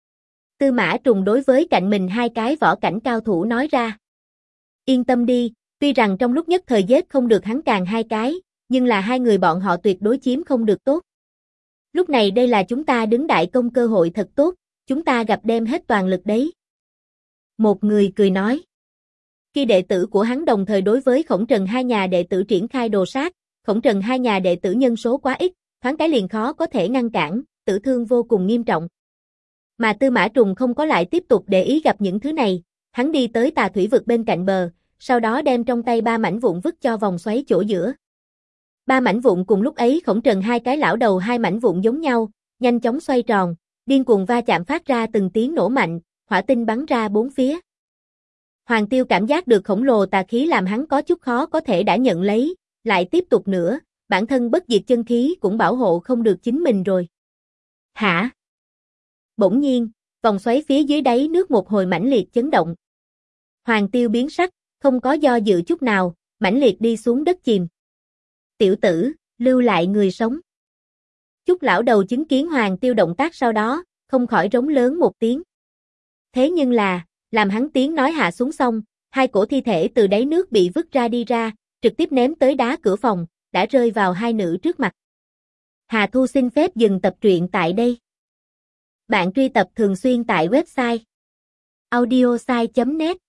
[SPEAKER 1] Tư Mã Trùng đối với cạnh mình hai cái võ cảnh cao thủ nói ra. Yên tâm đi, tuy rằng trong lúc nhất thời giết không được hắn càng hai cái, nhưng là hai người bọn họ tuyệt đối chiếm không được tốt. Lúc này đây là chúng ta đứng đại công cơ hội thật tốt, chúng ta gặp đem hết toàn lực đấy. Một người cười nói. Khi đệ tử của hắn đồng thời đối với Khổng Trần hai nhà đệ tử triển khai đồ sát, Khổng Trần hai nhà đệ tử nhân số quá ít, thoáng cái liền khó có thể ngăn cản, tử thương vô cùng nghiêm trọng. Mà Tư Mã Trùng không có lại tiếp tục để ý gặp những thứ này, hắn đi tới tà thủy vực bên cạnh bờ, sau đó đem trong tay ba mảnh vụn vứt cho vòng xoáy chỗ giữa. Ba mảnh vụn cùng lúc ấy Khổng Trần hai cái lão đầu hai mảnh vụn giống nhau, nhanh chóng xoay tròn, điên cuồng va chạm phát ra từng tiếng nổ mạnh, hỏa tinh bắn ra bốn phía. Hoàng Tiêu cảm giác được khổng lồ tà khí làm hắn có chút khó có thể đã nhận lấy, lại tiếp tục nữa, bản thân bất diệt chân khí cũng bảo hộ không được chính mình rồi. Hả? Bỗng nhiên, vòng xoáy phía dưới đáy nước một hồi mãnh liệt chấn động. Hoàng Tiêu biến sắc, không có do dự chút nào, mãnh liệt đi xuống đất chìm. Tiểu tử, lưu lại người sống. Chúc lão đầu chứng kiến Hoàng Tiêu động tác sau đó, không khỏi rống lớn một tiếng. Thế nhưng là, làm hắn tiếng nói hạ xuống xong, hai cổ thi thể từ đáy nước bị vứt ra đi ra, trực tiếp ném tới đá cửa phòng, đã rơi vào hai nữ trước mặt. Hà Thu xin phép dừng tập truyện tại đây. Bạn truy tập thường xuyên tại website audiosai.net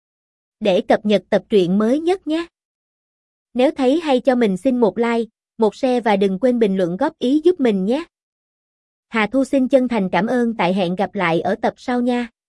[SPEAKER 1] để cập nhật tập truyện mới nhất nhé. Nếu thấy hay cho mình xin một like, một share và đừng quên bình luận góp ý giúp mình nhé. Hà Thu xin chân thành cảm ơn tại hẹn gặp lại ở tập sau nha.